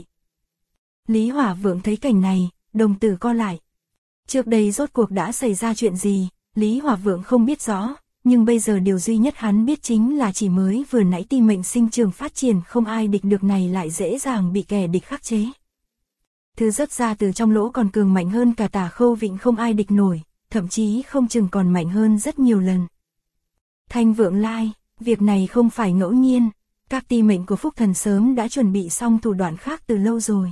Lý Hỏa Vượng thấy cảnh này, đồng tử co lại. Trước đây rốt cuộc đã xảy ra chuyện gì, Lý Hỏa Vượng không biết rõ, nhưng bây giờ điều duy nhất hắn biết chính là chỉ mới vừa nãy ti mệnh sinh trường phát triển không ai địch được này lại dễ dàng bị kẻ địch khắc chế. Thứ rớt ra từ trong lỗ còn cường mạnh hơn cả Tà Khâu Vịnh không ai địch nổi, thậm chí không chừng còn mạnh hơn rất nhiều lần. Thanh Vượng Lai, việc này không phải ngẫu nhiên, các ti mệnh của Phúc Thần sớm đã chuẩn bị xong thủ đoạn khác từ lâu rồi.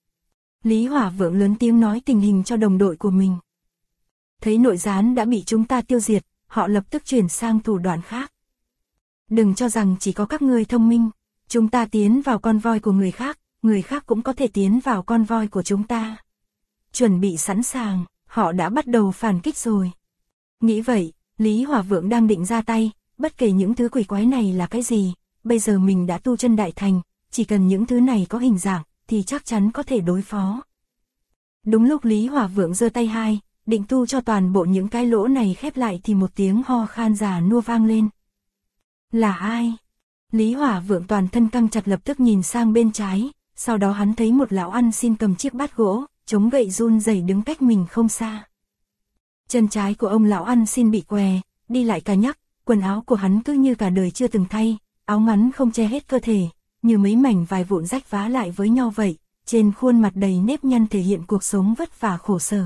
Lý Hỏa Vượng lớn tiếng nói tình hình cho đồng đội của mình. Thấy nội gián đã bị chúng ta tiêu diệt, họ lập tức chuyển sang thủ đoạn khác. Đừng cho rằng chỉ có các ngươi thông minh, chúng ta tiến vào con voi của người khác cũng có thể tiến vào con voi của chúng ta. Chuẩn bị sẵn sàng, họ đã bắt đầu phản kích rồi. Nghĩ vậy, Lý Hỏa Vượng đang định ra tay, bất kể những thứ quỷ quái này là cái gì, bây giờ mình đã tu chân đại thành, chỉ cần những thứ này có hình dạng, thì chắc chắn có thể đối phó. Đúng lúc Lý Hỏa Vượng giơ tay hai, định tu cho toàn bộ những cái lỗ này khép lại thì một tiếng ho khan già nua vang lên. Là ai? Lý Hỏa Vượng toàn thân căng chặt lập tức nhìn sang bên trái, sau đó hắn thấy một lão ăn xin cầm chiếc bát gỗ, chống gậy run rẩy đứng cách mình không xa. Chân trái của ông lão ăn xin bị què, đi lại cà nhắc, quần áo của hắn cứ như cả đời chưa từng thay, áo ngắn không che hết cơ thể, như mấy mảnh vải vụn rách vá lại với nhau vậy, trên khuôn mặt đầy nếp nhăn thể hiện cuộc sống vất vả khổ sở.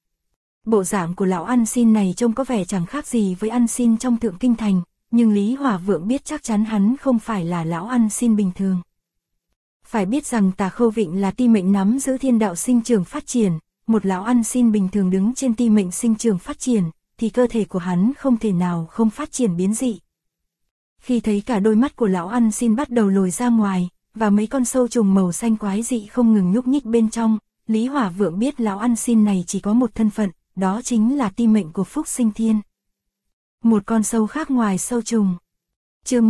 Bộ dạng của lão ăn xin này trông có vẻ chẳng khác gì với ăn xin trong Thượng Kinh Thành, nhưng Lý Hỏa Vượng biết chắc chắn hắn không phải là lão ăn xin bình thường. Phải biết rằng Tà Khâu Vịnh là ti mệnh nắm giữ thiên đạo sinh trưởng phát triển, một lão ăn xin bình thường đứng trên ti mệnh sinh trưởng phát triển, thì cơ thể của hắn không thể nào không phát triển biến dị. Khi thấy cả đôi mắt của lão ăn xin bắt đầu lồi ra ngoài, và mấy con sâu trùng màu xanh quái dị không ngừng nhúc nhích bên trong, Lý Hỏa Vượng biết lão ăn xin này chỉ có một thân phận, đó chính là ti mệnh của Phúc Sinh Thiên. Một con sâu khác ngoài sâu trùng. Chương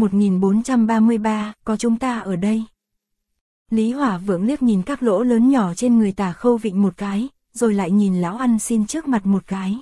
1433, có chúng ta ở đây. Lý Hỏa Vượng liếc nhìn các lỗ lớn nhỏ trên người Tà Khâu Vịnh một cái, rồi lại nhìn lão ăn xin trước mặt một cái.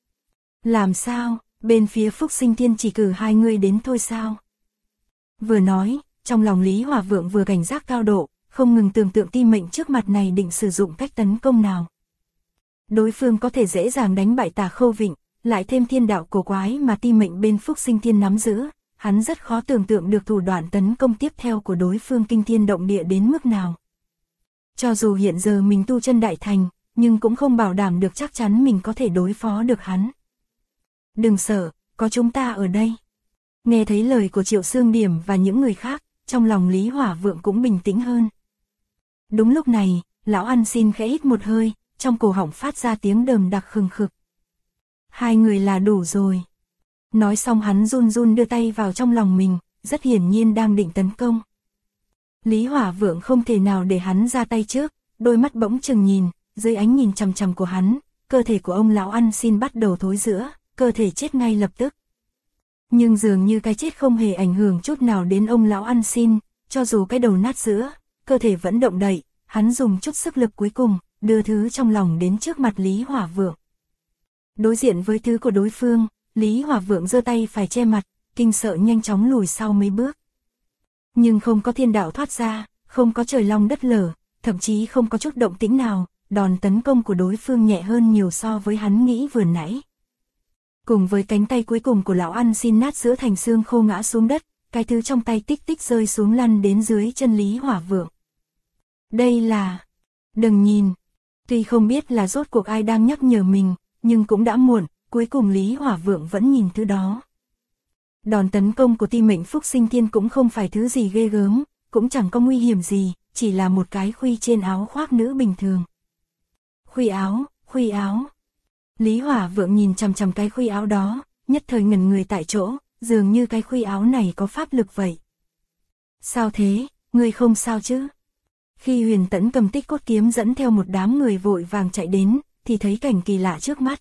Làm sao, bên phía Phúc Sinh Thiên chỉ cử hai người đến thôi sao? Vừa nói, trong lòng Lý Hỏa Vượng vừa cảnh giác cao độ, không ngừng tưởng tượng ti mệnh trước mặt này định sử dụng cách tấn công nào. Đối phương có thể dễ dàng đánh bại Tà Khâu Vịnh, lại thêm thiên đạo cổ quái mà ti mệnh bên Phúc Sinh Thiên nắm giữ, hắn rất khó tưởng tượng được thủ đoạn tấn công tiếp theo của đối phương kinh thiên động địa đến mức nào. Cho dù hiện giờ mình tu chân đại thành, nhưng cũng không bảo đảm được chắc chắn mình có thể đối phó được hắn. Đừng sợ, có chúng ta ở đây. Nghe thấy lời của Triệu Xương Điểm và những người khác, trong lòng Lý Hỏa Vượng cũng bình tĩnh hơn. Đúng lúc này, lão ăn xin khẽ hít một hơi, trong cổ họng phát ra tiếng đờm đặc khừng khực. Hai người là đủ rồi. Nói xong hắn run run đưa tay vào trong lòng mình, rất hiển nhiên đang định tấn công. Lý Hỏa Vượng không thể nào để hắn ra tay trước, đôi mắt bỗng chừng nhìn, dưới ánh nhìn chằm chằm của hắn, cơ thể của ông lão ăn xin bắt đầu thối rữa, cơ thể chết ngay lập tức. Nhưng dường như cái chết không hề ảnh hưởng chút nào đến ông lão ăn xin, cho dù cái đầu nát giữa, cơ thể vẫn động đậy, hắn dùng chút sức lực cuối cùng, đưa thứ trong lòng đến trước mặt Lý Hỏa Vượng. Đối diện với thứ của đối phương, Lý Hỏa Vượng giơ tay phải che mặt, kinh sợ nhanh chóng lùi sau mấy bước. Nhưng không có thiên đạo thoát ra, không có trời long đất lở, thậm chí không có chút động tĩnh nào, đòn tấn công của đối phương nhẹ hơn nhiều so với hắn nghĩ vừa nãy. Cùng với cánh tay cuối cùng của lão ăn xin nát giữa thành xương khô ngã xuống đất, cái thứ trong tay tích tích rơi xuống lăn đến dưới chân Lý Hỏa Vượng. Đây là... Đừng nhìn. Tuy không biết là rốt cuộc ai đang nhắc nhở mình, nhưng cũng đã muộn, cuối cùng Lý Hỏa Vượng vẫn nhìn thứ đó. Đòn tấn công của Ti Mệnh Phúc Sinh Thiên cũng không phải thứ gì ghê gớm, cũng chẳng có nguy hiểm gì, chỉ là một cái khuy trên áo khoác nữ bình thường. Khuy áo, khuy áo. Lý Hỏa Vượng nhìn chằm chằm cái khuy áo đó, nhất thời ngẩn người tại chỗ, dường như cái khuy áo này có pháp lực vậy. Sao thế, ngươi không sao chứ? Khi Huyền Tẫn cầm Tích Cốt kiếm dẫn theo một đám người vội vàng chạy đến, thì thấy cảnh kỳ lạ trước mắt.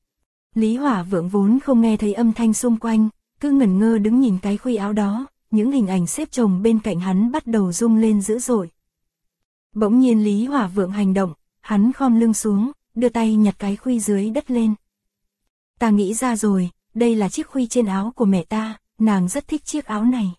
Lý Hỏa Vượng vốn không nghe thấy âm thanh xung quanh, cứ ngẩn ngơ đứng nhìn cái khuy áo đó, những hình ảnh xếp chồng bên cạnh hắn bắt đầu rung lên dữ dội. Bỗng nhiên Lý Hỏa Vượng hành động, hắn khom lưng xuống, đưa tay nhặt cái khuy dưới đất lên. Ta nghĩ ra rồi, đây là chiếc khuy trên áo của mẹ ta, nàng rất thích chiếc áo này.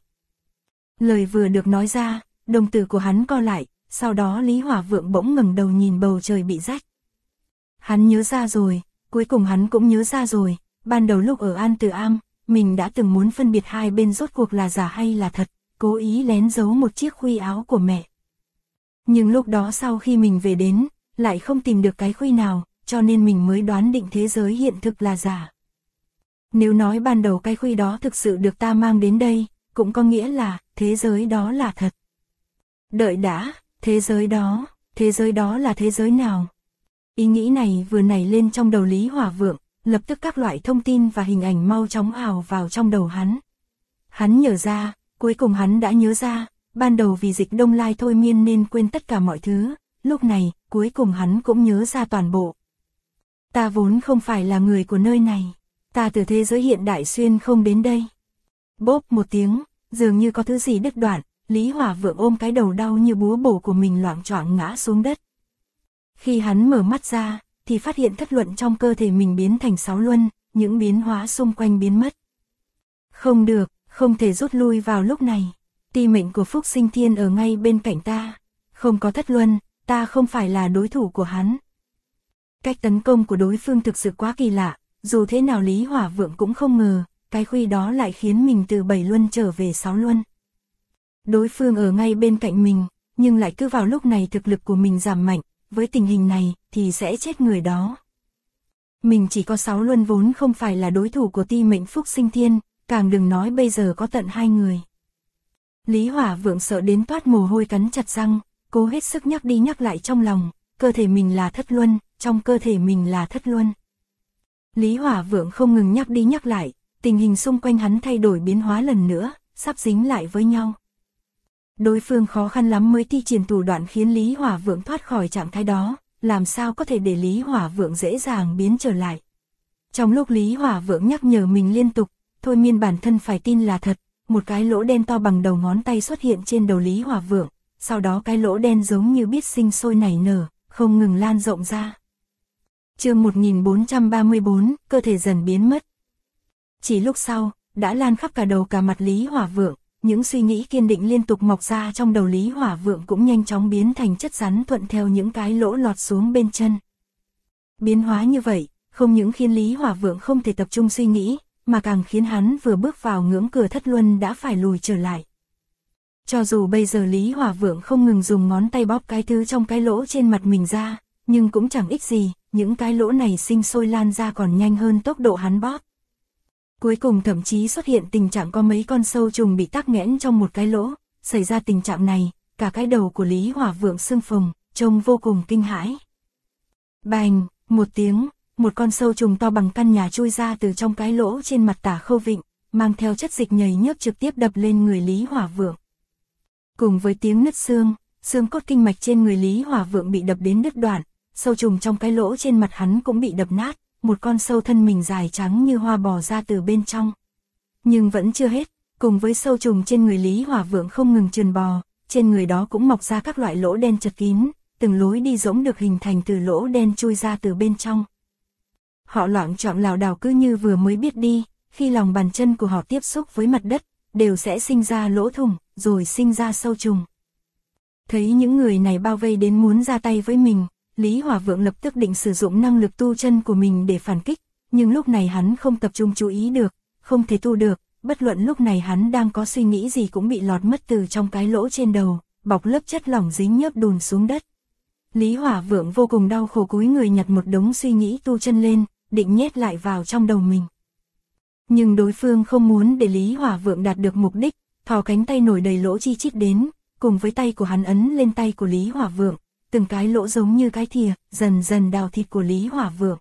Lời vừa được nói ra, đồng tử của hắn co lại, sau đó Lý Hỏa Vượng bỗng ngẩng đầu nhìn bầu trời bị rách. Hắn nhớ ra rồi, cuối cùng hắn cũng nhớ ra rồi, ban đầu lúc ở An Từ Am, mình đã từng muốn phân biệt hai bên rốt cuộc là giả hay là thật, cố ý lén giấu một chiếc khuy áo của mẹ. Nhưng lúc đó sau khi mình về đến, lại không tìm được cái khuy nào, cho nên mình mới đoán định thế giới hiện thực là giả. Nếu nói ban đầu cái khuy đó thực sự được ta mang đến đây, cũng có nghĩa là thế giới đó là thật. Đợi đã, thế giới đó là thế giới nào? Ý nghĩ này vừa nảy lên trong đầu Lý Hỏa Vượng, lập tức các loại thông tin và hình ảnh mau chóng ào vào trong đầu hắn. Hắn nhớ ra, cuối cùng hắn đã nhớ ra, ban đầu vì dịch Đông Lai thôi miên nên quên tất cả mọi thứ, lúc này, cuối cùng hắn cũng nhớ ra toàn bộ. Ta vốn không phải là người của nơi này, ta từ thế giới hiện đại xuyên không đến đây. Bốp một tiếng, dường như có thứ gì đứt đoạn, Lý Hỏa Vượng ôm cái đầu đau như búa bổ của mình loạng choạng ngã xuống đất. Khi hắn mở mắt ra, thì phát hiện thất luận trong cơ thể mình biến thành 6 luân, những biến hóa xung quanh biến mất. Không được, không thể rút lui vào lúc này. Ti mệnh của Phúc Sinh Thiên ở ngay bên cạnh ta. Không có thất luân, ta không phải là đối thủ của hắn. Cách tấn công của đối phương thực sự quá kỳ lạ, dù thế nào Lý Hỏa Vượng cũng không ngờ, cái khuy đó lại khiến mình từ 7 luân trở về 6 luân. Đối phương ở ngay bên cạnh mình, nhưng lại cứ vào lúc này thực lực của mình giảm mạnh, với tình hình này thì sẽ chết người đó. Mình chỉ có 6 luân vốn không phải là đối thủ của Ti mệnh Phúc Sinh Thiên, càng đừng nói bây giờ có tận 2 người. Lý Hỏa Vượng sợ đến toát mồ hôi cắn chặt răng, cố hết sức nhắc đi nhắc lại trong lòng, cơ thể mình là thất luân, trong cơ thể mình là thất luân. Lý Hỏa Vượng không ngừng nhắc đi nhắc lại, tình hình xung quanh hắn thay đổi biến hóa lần nữa, sắp dính lại với nhau. Đối phương khó khăn lắm mới thi triển thủ đoạn khiến Lý Hỏa Vượng thoát khỏi trạng thái đó, làm sao có thể để Lý Hỏa Vượng dễ dàng biến trở lại. Trong lúc Lý Hỏa Vượng nhắc nhở mình liên tục, thôi miên bản thân phải tin là thật, một cái lỗ đen to bằng đầu ngón tay xuất hiện trên đầu Lý Hỏa Vượng, sau đó cái lỗ đen giống như biết sinh sôi nảy nở, không ngừng lan rộng ra. Chương 1434, cơ thể dần biến mất. Chỉ lúc sau, đã lan khắp cả đầu cả mặt Lý Hỏa Vượng, những suy nghĩ kiên định liên tục mọc ra trong đầu Lý Hỏa Vượng cũng nhanh chóng biến thành chất rắn thuận theo những cái lỗ lọt xuống bên chân. Biến hóa như vậy, không những khiến Lý Hỏa Vượng không thể tập trung suy nghĩ, mà càng khiến hắn vừa bước vào ngưỡng cửa thất luân đã phải lùi trở lại. Cho dù bây giờ Lý Hỏa Vượng không ngừng dùng ngón tay bóp cái thứ trong cái lỗ trên mặt mình ra, nhưng cũng chẳng ích gì, những cái lỗ này sinh sôi lan ra còn nhanh hơn tốc độ hắn bóp. Cuối cùng thậm chí xuất hiện tình trạng có mấy con sâu trùng bị tắc nghẽn trong một cái lỗ, xảy ra tình trạng này, cả cái đầu của Lý Hỏa Vượng sưng phồng, trông vô cùng kinh hãi. Bành, một tiếng, một con sâu trùng to bằng căn nhà chui ra từ trong cái lỗ trên mặt Tả Khâu Vịnh, mang theo chất dịch nhầy nhớp trực tiếp đập lên người Lý Hỏa Vượng. Cùng với tiếng nứt xương, xương cốt kinh mạch trên người Lý Hỏa Vượng bị đập đến đứt đoạn, sâu trùng trong cái lỗ trên mặt hắn cũng bị đập nát, một con sâu thân mình dài trắng như hoa bò ra từ bên trong. Nhưng vẫn chưa hết, cùng với sâu trùng trên người Lý Hỏa Vượng không ngừng trườn bò, trên người đó cũng mọc ra các loại lỗ đen chật kín, từng lối đi rỗng được hình thành từ lỗ đen chui ra từ bên trong. Họ loạng choạng lảo đảo cứ như vừa mới biết đi, khi lòng bàn chân của họ tiếp xúc với mặt đất, đều sẽ sinh ra lỗ thủng, rồi sinh ra sâu trùng. Thấy những người này bao vây đến muốn ra tay với mình, Lý Hỏa Vượng lập tức định sử dụng năng lực tu chân của mình để phản kích, nhưng lúc này hắn không tập trung chú ý được, không thể tu được, bất luận lúc này hắn đang có suy nghĩ gì cũng bị lọt mất từ trong cái lỗ trên đầu, bọc lớp chất lỏng dính nhớp đùn xuống đất. Lý Hỏa Vượng vô cùng đau khổ cúi người nhặt một đống suy nghĩ tu chân lên, định nhét lại vào trong đầu mình. Nhưng đối phương không muốn để Lý Hỏa Vượng đạt được mục đích, thò cánh tay nổi đầy lỗ chi chít đến, cùng với tay của hắn ấn lên tay của Lý Hỏa Vượng, từng cái lỗ giống như cái thìa, dần dần đào thịt của Lý Hỏa Vượng.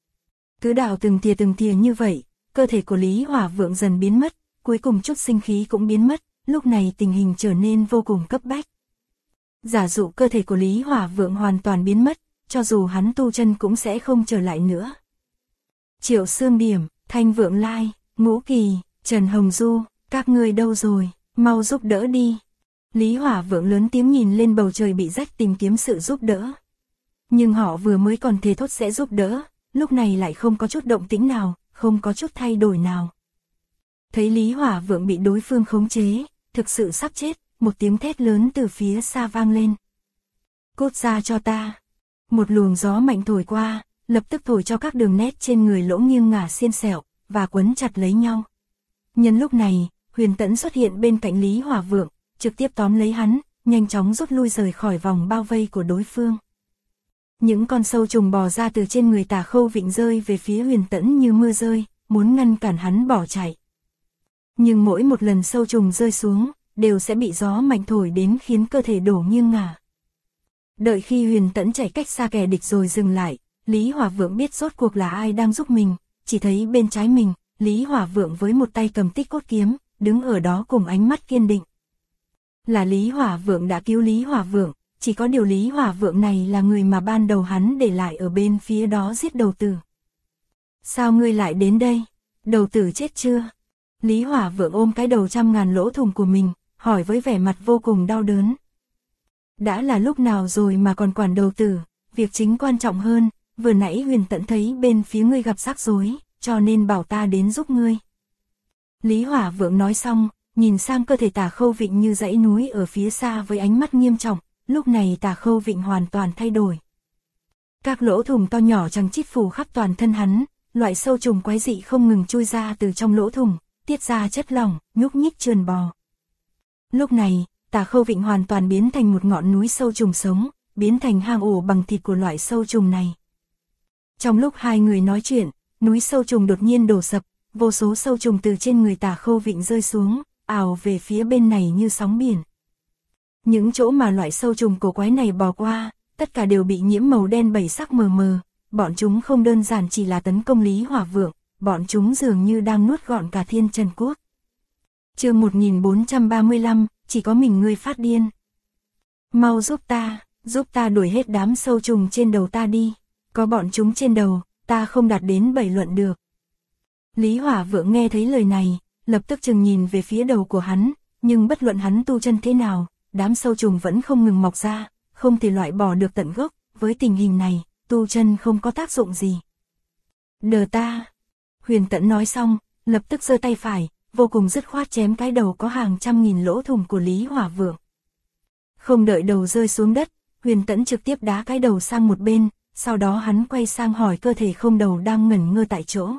Cứ đào từng thìa như vậy, cơ thể của Lý Hỏa Vượng dần biến mất, cuối cùng chút sinh khí cũng biến mất, lúc này tình hình trở nên vô cùng cấp bách. Giả dụ cơ thể của Lý Hỏa Vượng hoàn toàn biến mất, cho dù hắn tu chân cũng sẽ không trở lại nữa. Triệu Xương Điểm, Thanh Vượng Lai, Ngũ Kỳ, Trần Hồng Du, các ngươi đâu rồi, mau giúp đỡ đi. Lý Hỏa Vượng lớn tiếng nhìn lên bầu trời bị rách tìm kiếm sự giúp đỡ. Nhưng họ vừa mới còn thề thốt sẽ giúp đỡ, lúc này lại không có chút động tĩnh nào, không có chút thay đổi nào. Thấy Lý Hỏa Vượng bị đối phương khống chế, thực sự sắp chết, một tiếng thét lớn từ phía xa vang lên. Cút ra cho ta. Một luồng gió mạnh thổi qua, lập tức thổi cho các đường nét trên người lỗ nghiêng ngả xiên xẹo, và quấn chặt lấy nhau. Nhân lúc này, Huyền Tẫn xuất hiện bên cạnh Lý Hỏa Vượng, trực tiếp tóm lấy hắn, nhanh chóng rút lui rời khỏi vòng bao vây của đối phương. Những con sâu trùng bò ra từ trên người Tả Khâu Vịnh rơi về phía Huyền Tẫn như mưa rơi, muốn ngăn cản hắn bỏ chạy. Nhưng mỗi một lần sâu trùng rơi xuống, đều sẽ bị gió mạnh thổi đến khiến cơ thể đổ nghiêng ngả. Đợi khi Huyền Tẫn chạy cách xa kẻ địch rồi dừng lại, Lý Hỏa Vượng biết rốt cuộc là ai đang giúp mình, chỉ thấy bên trái mình, Lý Hỏa Vượng với một tay cầm Tích Cốt Kiếm, đứng ở đó cùng ánh mắt kiên định. Là Lý Hỏa Vượng đã cứu Lý Hỏa Vượng, chỉ có điều Lý Hỏa Vượng này là người mà ban đầu hắn để lại ở bên phía đó giết đầu tử. Sao ngươi lại đến đây? Đầu tử chết chưa? Lý Hỏa Vượng ôm cái đầu 100.000 lỗ thủng của mình, hỏi với vẻ mặt vô cùng đau đớn. Đã là lúc nào rồi mà còn quản đầu tử, việc chính quan trọng hơn, vừa nãy Huyền Tẫn thấy bên phía ngươi gặp rắc rối, cho nên bảo ta đến giúp ngươi. Lý Hỏa Vượng nói xong, nhìn sang cơ thể Tả Khâu Vịnh như dãy núi ở phía xa với ánh mắt nghiêm trọng, lúc này Tả Khâu Vịnh hoàn toàn thay đổi. Các lỗ thủng to nhỏ chằng chịt phủ khắp toàn thân hắn, loại sâu trùng quái dị không ngừng chui ra từ trong lỗ thủng, tiết ra chất lỏng, nhúc nhích trườn bò. Lúc này, Tả Khâu Vịnh hoàn toàn biến thành một ngọn núi sâu trùng sống, biến thành hang ổ bằng thịt của loại sâu trùng này. Trong lúc hai người nói chuyện, núi sâu trùng đột nhiên đổ sập, vô số sâu trùng từ trên người Tả Khâu Vịnh rơi xuống, ào về phía bên này như sóng biển. Những chỗ mà loại sâu trùng cổ quái này bò qua, tất cả đều bị nhiễm màu đen bảy sắc mờ mờ, bọn chúng không đơn giản chỉ là tấn công Lý Hỏa Vượng, bọn chúng dường như đang nuốt gọn cả Thiên Trần Quốc. Chương 1435, chỉ có mình ngươi phát điên. Mau giúp ta đuổi hết đám sâu trùng trên đầu ta đi, có bọn chúng trên đầu, ta không đạt đến 7 luận được. Lý Hỏa Vượng nghe thấy lời này, lập tức chừng nhìn về phía đầu của hắn, nhưng bất luận hắn tu chân thế nào, đám sâu trùng vẫn không ngừng mọc ra, không thể loại bỏ được tận gốc, với tình hình này, tu chân không có tác dụng gì. Đờ ta. Huyền Tẫn nói xong, lập tức giơ tay phải, vô cùng dứt khoát chém cái đầu có hàng trăm nghìn lỗ thủng của Lý Hỏa Vượng. Không đợi đầu rơi xuống đất, Huyền Tẫn trực tiếp đá cái đầu sang một bên, sau đó hắn quay sang hỏi cơ thể không đầu đang ngẩn ngơ tại chỗ.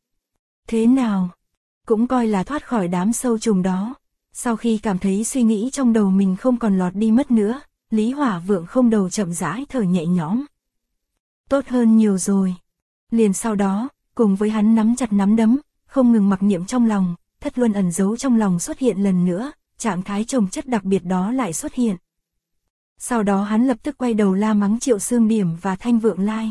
Thế nào? Cũng coi là thoát khỏi đám sâu trùng đó. Sau khi cảm thấy suy nghĩ trong đầu mình không còn lọt đi mất nữa, Lý Hỏa Vượng không đầu chậm rãi thở nhẹ nhõm. Tốt hơn nhiều rồi. Liền sau đó, cùng với hắn nắm chặt nắm đấm, không ngừng mặc niệm trong lòng, thất luân ẩn giấu trong lòng xuất hiện lần nữa, trạng thái chồng chất đặc biệt đó lại xuất hiện. Sau đó hắn lập tức quay đầu la mắng Triệu Xương Điểm và Thanh Vượng Lai.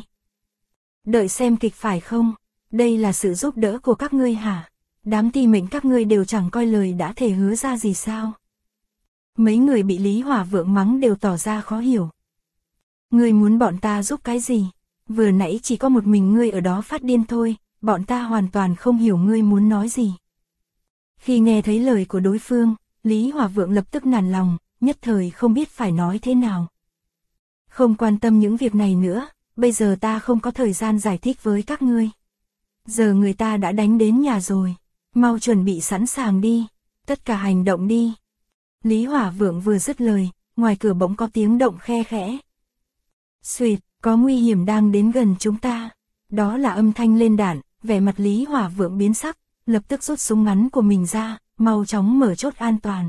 Đợi xem kịch phải không? Đây là sự giúp đỡ của các ngươi hả? Đám ti mệnh các ngươi đều chẳng coi lời đã thề hứa ra gì sao? Mấy người bị Lý Hỏa Vượng mắng đều tỏ ra khó hiểu. Ngươi muốn bọn ta giúp cái gì? Vừa nãy chỉ có một mình ngươi ở đó phát điên thôi, bọn ta hoàn toàn không hiểu ngươi muốn nói gì. Khi nghe thấy lời của đối phương, Lý Hỏa Vượng lập tức nản lòng, nhất thời không biết phải nói thế nào. Không quan tâm những việc này nữa, bây giờ ta không có thời gian giải thích với các ngươi. Giờ người ta đã đánh đến nhà rồi, mau chuẩn bị sẵn sàng đi, tất cả hành động đi. Lý Hỏa Vượng vừa dứt lời, ngoài cửa bỗng có tiếng động khe khẽ. Xuỵt, có nguy hiểm đang đến gần chúng ta. Đó là âm thanh lên đạn, vẻ mặt Lý Hỏa Vượng biến sắc, lập tức rút súng ngắn của mình ra, mau chóng mở chốt an toàn.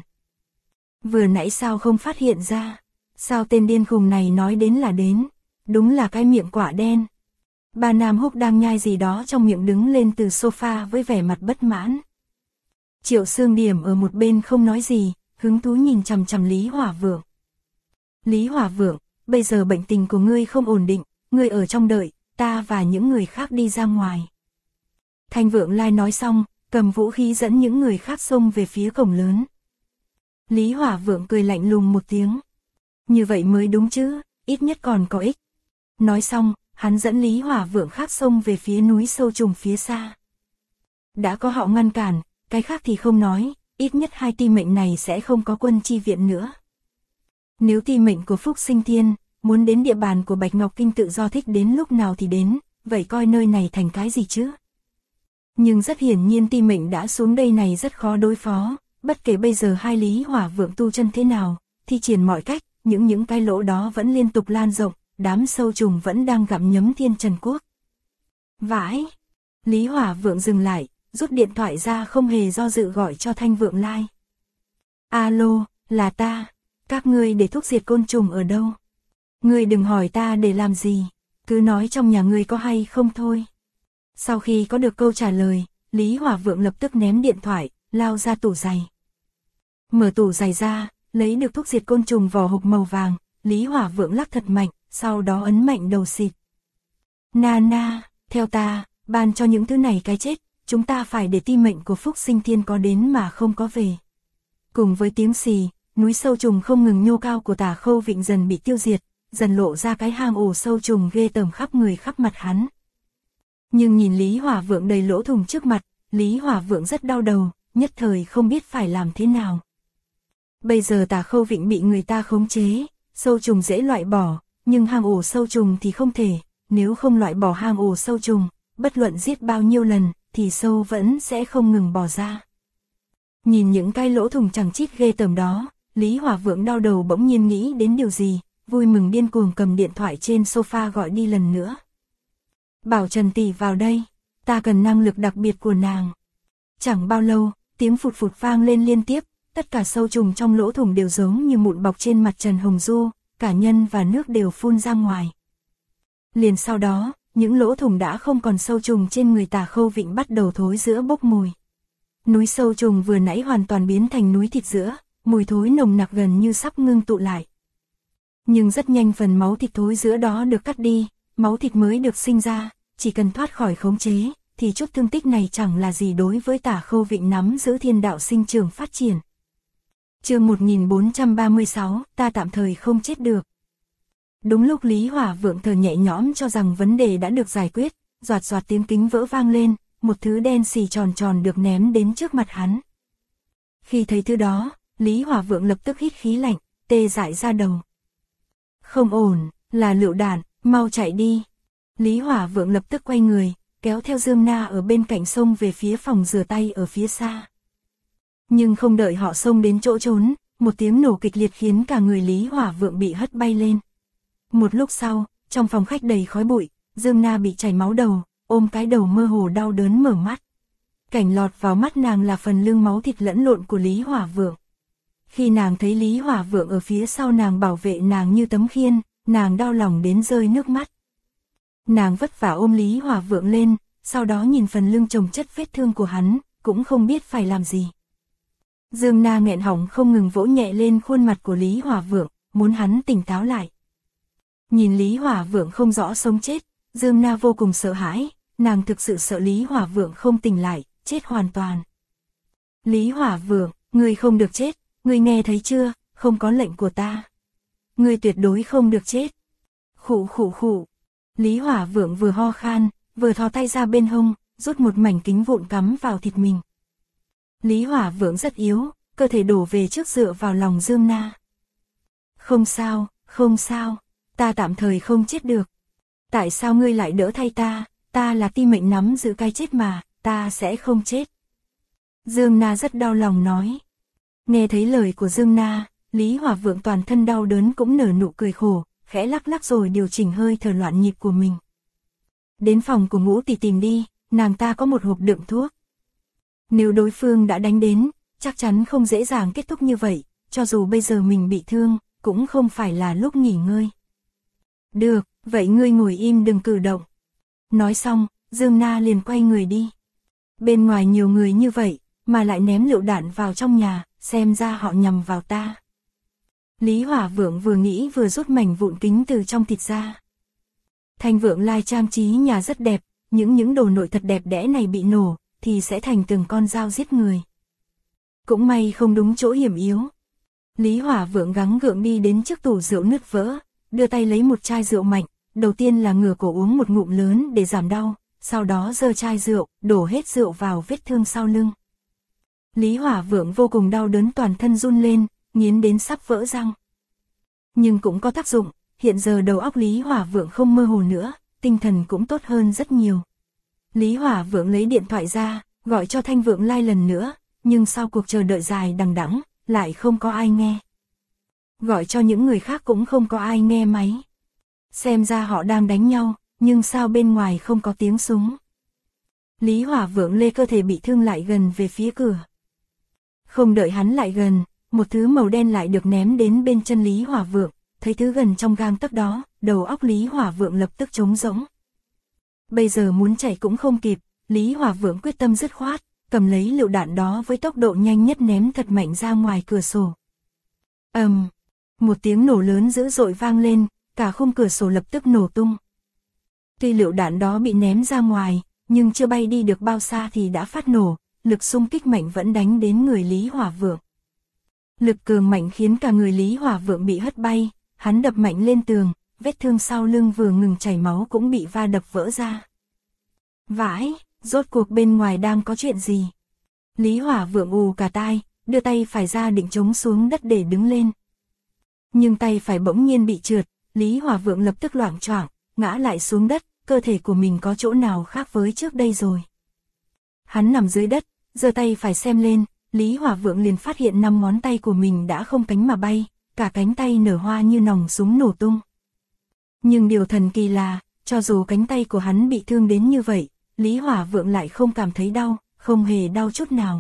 Vừa nãy sao không phát hiện ra? Sao tên điên khùng này nói đến là đến? Đúng là cái miệng quả đen. Bà Nam Húc đang nhai gì đó trong miệng đứng lên từ sofa với vẻ mặt bất mãn. Triệu Sương Điểm ở một bên không nói gì, hứng thú nhìn chằm chằm Lý Hỏa Vượng. Lý Hỏa Vượng, bây giờ bệnh tình của ngươi không ổn định, ngươi ở trong đợi, ta và những người khác đi ra ngoài. Thanh Vượng Lai nói xong, cầm vũ khí dẫn những người khác xông về phía cổng lớn. Lý Hỏa Vượng cười lạnh lùng một tiếng. Như vậy mới đúng chứ, ít nhất còn có ích. Nói xong, hắn dẫn Lý Hỏa Vượng khác xông về phía núi sâu trùng phía xa. Đã có họ ngăn cản, cái khác thì không nói, ít nhất hai ti mệnh này sẽ không có quân chi viện nữa. Nếu ti mệnh của Phúc Sinh Thiên muốn đến địa bàn của Bạch Ngọc Kinh tự do thích đến lúc nào thì đến, vậy coi nơi này thành cái gì chứ? Nhưng rất hiển nhiên ti mệnh đã xuống đây này rất khó đối phó, bất kể bây giờ hai Lý Hỏa Vượng tu chân thế nào, thi triển mọi cách, những cái lỗ đó vẫn liên tục lan rộng, đám sâu trùng vẫn đang gặm nhấm Thiên Trần Quốc. Vãi! Lý Hỏa Vượng dừng lại, rút điện thoại ra không hề do dự gọi cho Thanh Vượng Lai. Alo, là ta, các ngươi để thuốc diệt côn trùng ở đâu? Ngươi đừng hỏi ta để làm gì, cứ nói trong nhà ngươi có hay không thôi. Sau khi có được câu trả lời, Lý Hỏa Vượng lập tức ném điện thoại, lao ra tủ giày. Mở tủ giày ra, lấy được thuốc diệt côn trùng vỏ hộp màu vàng, Lý Hỏa Vượng lắc thật mạnh, sau đó ấn mạnh đầu xịt. Na, theo ta, ban cho những thứ này cái chết, chúng ta phải để ti mệnh của Phúc Sinh Thiên có đến mà không có về. Cùng với tiếng xì, núi sâu trùng không ngừng nhô cao của Tả Khâu Vịnh dần bị tiêu diệt, dần lộ ra cái hang ổ sâu trùng ghê tởm khắp người khắp mặt hắn. Nhưng nhìn Lý Hỏa Vượng đầy lỗ thủng trước mặt, Lý Hỏa Vượng rất đau đầu, nhất thời không biết phải làm thế nào. Bây giờ Tả Khâu Vịnh bị người ta khống chế, sâu trùng dễ loại bỏ, nhưng hang ổ sâu trùng thì không thể, nếu không loại bỏ hang ổ sâu trùng, bất luận giết bao nhiêu lần, thì sâu vẫn sẽ không ngừng bò ra. Nhìn những cái lỗ thủng chẳng chít ghê tởm đó, Lý Hỏa Vượng đau đầu bỗng nhiên nghĩ đến điều gì, vui mừng điên cuồng cầm điện thoại trên sofa gọi đi lần nữa. Bảo Trần tỷ vào đây, ta cần năng lực đặc biệt của nàng. Chẳng bao lâu, tiếng phụt phụt vang lên liên tiếp, tất cả sâu trùng trong lỗ thủng đều giống như mụn bọc trên mặt Trần Hồng Du, cả nhân và nước đều phun ra ngoài. Liền sau đó, những lỗ thủng đã không còn sâu trùng trên người Tả Khâu Vịnh bắt đầu thối rữa bốc mùi. Núi sâu trùng vừa nãy hoàn toàn biến thành núi thịt rữa, mùi thối nồng nặc gần như sắp ngưng tụ lại. Nhưng rất nhanh phần máu thịt thối rữa đó được cắt đi, máu thịt mới được sinh ra, chỉ cần thoát khỏi khống chế, thì chút thương tích này chẳng là gì đối với Tả Khâu Vịnh nắm giữ thiên đạo sinh trưởng phát triển. Chương 1436, ta tạm thời không chết được. Đúng lúc Lý Hỏa Vượng thở nhẹ nhõm cho rằng vấn đề đã được giải quyết, doạt tiếng kính vỡ vang lên, một thứ đen xì tròn tròn được ném đến trước mặt hắn. Khi thấy thứ đó, Lý Hỏa Vượng lập tức hít khí lạnh, tê dại ra đầu. Không ổn, là lựu đạn, mau chạy đi. Lý Hỏa Vượng lập tức quay người, kéo theo Dương Na ở bên cạnh xông về phía phòng rửa tay ở phía xa. Nhưng không đợi họ xông đến chỗ trốn, một tiếng nổ kịch liệt khiến cả người Lý Hỏa Vượng bị hất bay lên. Một lúc sau, trong phòng khách đầy khói bụi, Dương Na bị chảy máu đầu, ôm cái đầu mơ hồ đau đớn mở mắt. Cảnh lọt vào mắt nàng là phần lưng máu thịt lẫn lộn của Lý Hỏa Vượng. Khi nàng thấy Lý Hỏa Vượng ở phía sau nàng bảo vệ nàng như tấm khiên, nàng đau lòng đến rơi nước mắt. Nàng vất vả ôm Lý Hỏa Vượng lên, sau đó nhìn phần lưng chồng chất vết thương của hắn, cũng không biết phải làm gì. Dương Na nghẹn họng không ngừng vỗ nhẹ lên khuôn mặt của Lý Hỏa Vượng, muốn hắn tỉnh táo lại. Nhìn Lý Hỏa Vượng không rõ sống chết, Dương Na vô cùng sợ hãi, nàng thực sự sợ Lý Hỏa Vượng không tỉnh lại, chết hoàn toàn. Lý Hỏa Vượng, ngươi không được chết, ngươi nghe thấy chưa, không có lệnh của ta. Ngươi tuyệt đối không được chết. Khụ khụ khụ. Lý Hỏa Vượng vừa ho khan, vừa thò tay ra bên hông, rút một mảnh kính vụn cắm vào thịt mình. Lý Hỏa Vượng rất yếu, cơ thể đổ về trước dựa vào lòng Dương Na. Không sao, không sao, ta tạm thời không chết được. Tại sao ngươi lại đỡ thay ta là ti mệnh nắm giữ cái chết mà, ta sẽ không chết. Dương Na rất đau lòng nói. Nghe thấy lời của Dương Na, Lý Hỏa Vượng toàn thân đau đớn cũng nở nụ cười khổ, khẽ lắc lắc rồi điều chỉnh hơi thở loạn nhịp của mình. Đến phòng của Ngũ tỷ tìm đi, nàng ta có một hộp đựng thuốc. Nếu đối phương đã đánh đến, chắc chắn không dễ dàng kết thúc như vậy, cho dù bây giờ mình bị thương, cũng không phải là lúc nghỉ ngơi. Được, vậy ngươi ngồi im đừng cử động. Nói xong, Dương Na liền quay người đi. Bên ngoài nhiều người như vậy, mà lại ném lựu đạn vào trong nhà, xem ra họ nhằm vào ta. Lý Hỏa Vượng vừa nghĩ vừa rút mảnh vụn kính từ trong thịt ra. Thanh Vượng Lai trang trí nhà rất đẹp, những đồ nội thật đẹp đẽ này bị nổ, thì sẽ thành từng con dao giết người. Cũng may không đúng chỗ hiểm yếu. Lý Hỏa Vượng gắng gượng đi đến trước tủ rượu nứt vỡ, đưa tay lấy một chai rượu mạnh, đầu tiên là ngửa cổ uống một ngụm lớn để giảm đau, sau đó giơ chai rượu, đổ hết rượu vào vết thương sau lưng. Lý Hỏa Vượng vô cùng đau đớn toàn thân run lên, nghiến đến sắp vỡ răng. Nhưng cũng có tác dụng, hiện giờ đầu óc Lý Hỏa Vượng không mơ hồ nữa, tinh thần cũng tốt hơn rất nhiều. Lý Hỏa Vượng lấy điện thoại ra, gọi cho Thanh Vượng Lai lần nữa, nhưng sau cuộc chờ đợi dài đằng đẵng, lại không có ai nghe. Gọi cho những người khác cũng không có ai nghe máy. Xem ra họ đang đánh nhau, nhưng sao bên ngoài không có tiếng súng. Lý Hỏa Vượng lê cơ thể bị thương lại gần về phía cửa. Không đợi hắn lại gần, một thứ màu đen lại được ném đến bên chân Lý Hỏa Vượng, thấy thứ gần trong gang tấc đó, đầu óc Lý Hỏa Vượng lập tức trống rỗng. Bây giờ muốn chạy cũng không kịp, Lý Hỏa Vượng quyết tâm dứt khoát, cầm lấy lựu đạn đó với tốc độ nhanh nhất ném thật mạnh ra ngoài cửa sổ. Một tiếng nổ lớn dữ dội vang lên, cả khung cửa sổ lập tức nổ tung. Tuy lựu đạn đó bị ném ra ngoài, nhưng chưa bay đi được bao xa thì đã phát nổ, lực xung kích mạnh vẫn đánh đến người Lý Hỏa Vượng. Lực cường mạnh khiến cả người Lý Hỏa Vượng bị hất bay, hắn đập mạnh lên tường, vết thương sau lưng vừa ngừng chảy máu cũng bị va đập vỡ ra. Vãi, rốt cuộc bên ngoài đang có chuyện gì? Lý Hỏa Vượng ù cả tai, đưa tay phải ra định chống xuống đất để đứng lên. Nhưng tay phải bỗng nhiên bị trượt, Lý Hỏa Vượng lập tức loạng choạng, ngã lại xuống đất, cơ thể của mình có chỗ nào khác với trước đây rồi. Hắn nằm dưới đất, giơ tay phải xem lên, Lý Hỏa Vượng liền phát hiện 5 ngón tay của mình đã không cánh mà bay, cả cánh tay nở hoa như nòng súng nổ tung. Nhưng điều thần kỳ là, cho dù cánh tay của hắn bị thương đến như vậy, Lý Hỏa Vượng lại không cảm thấy đau, không hề đau chút nào.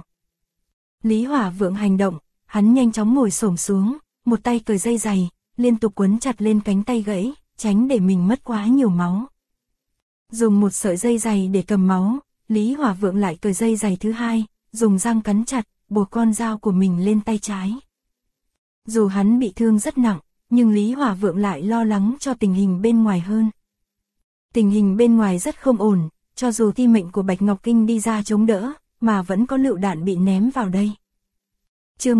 Lý Hỏa Vượng hành động, hắn nhanh chóng ngồi xổm xuống, một tay cởi dây giày, liên tục quấn chặt lên cánh tay gãy, tránh để mình mất quá nhiều máu. Dùng một sợi dây giày để cầm máu, Lý Hỏa Vượng lại cởi dây giày thứ hai, dùng răng cắn chặt, buộc con dao của mình lên tay trái. Dù hắn bị thương rất nặng, nhưng Lý Hỏa Vượng lại lo lắng cho tình hình bên ngoài hơn. Tình hình bên ngoài rất không ổn, cho dù ti mệnh của Bạch Ngọc Kinh đi ra chống đỡ, mà vẫn có lựu đạn bị ném vào đây. Chương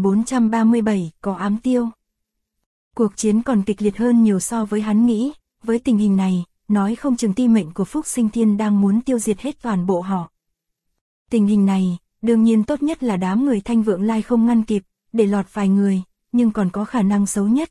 1437, có ám tiêu. Cuộc chiến còn kịch liệt hơn nhiều so với hắn nghĩ, với tình hình này, nói không chừng ti mệnh của Phúc Sinh Thiên đang muốn tiêu diệt hết toàn bộ họ. Tình hình này, đương nhiên tốt nhất là đám người Thanh Vượng Lai không ngăn kịp, để lọt vài người, nhưng còn có khả năng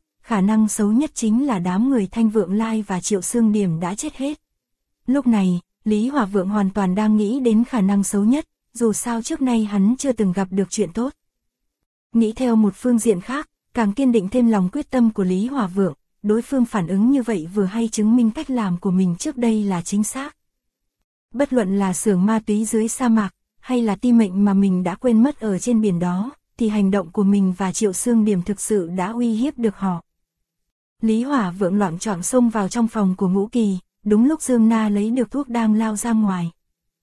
xấu nhất chính là đám người Thanh Vượng Lai và Triệu Xương Điểm đã chết hết. Lúc này, Lý Hỏa Vượng hoàn toàn đang nghĩ đến khả năng xấu nhất, dù sao trước nay hắn chưa từng gặp được chuyện tốt. Nghĩ theo một phương diện khác, càng kiên định thêm lòng quyết tâm của Lý Hỏa Vượng, đối phương phản ứng như vậy vừa hay chứng minh cách làm của mình trước đây là chính xác. Bất luận là xưởng ma túy dưới sa mạc, hay là ti mệnh mà mình đã quên mất ở trên biển đó, thì hành động của mình và Triệu Xương Điểm thực sự đã uy hiếp được họ. Lý Hỏa Vượng loạng choạng xông vào trong phòng của Ngũ Kỳ, đúng lúc Dương Na lấy được thuốc đang lao ra ngoài.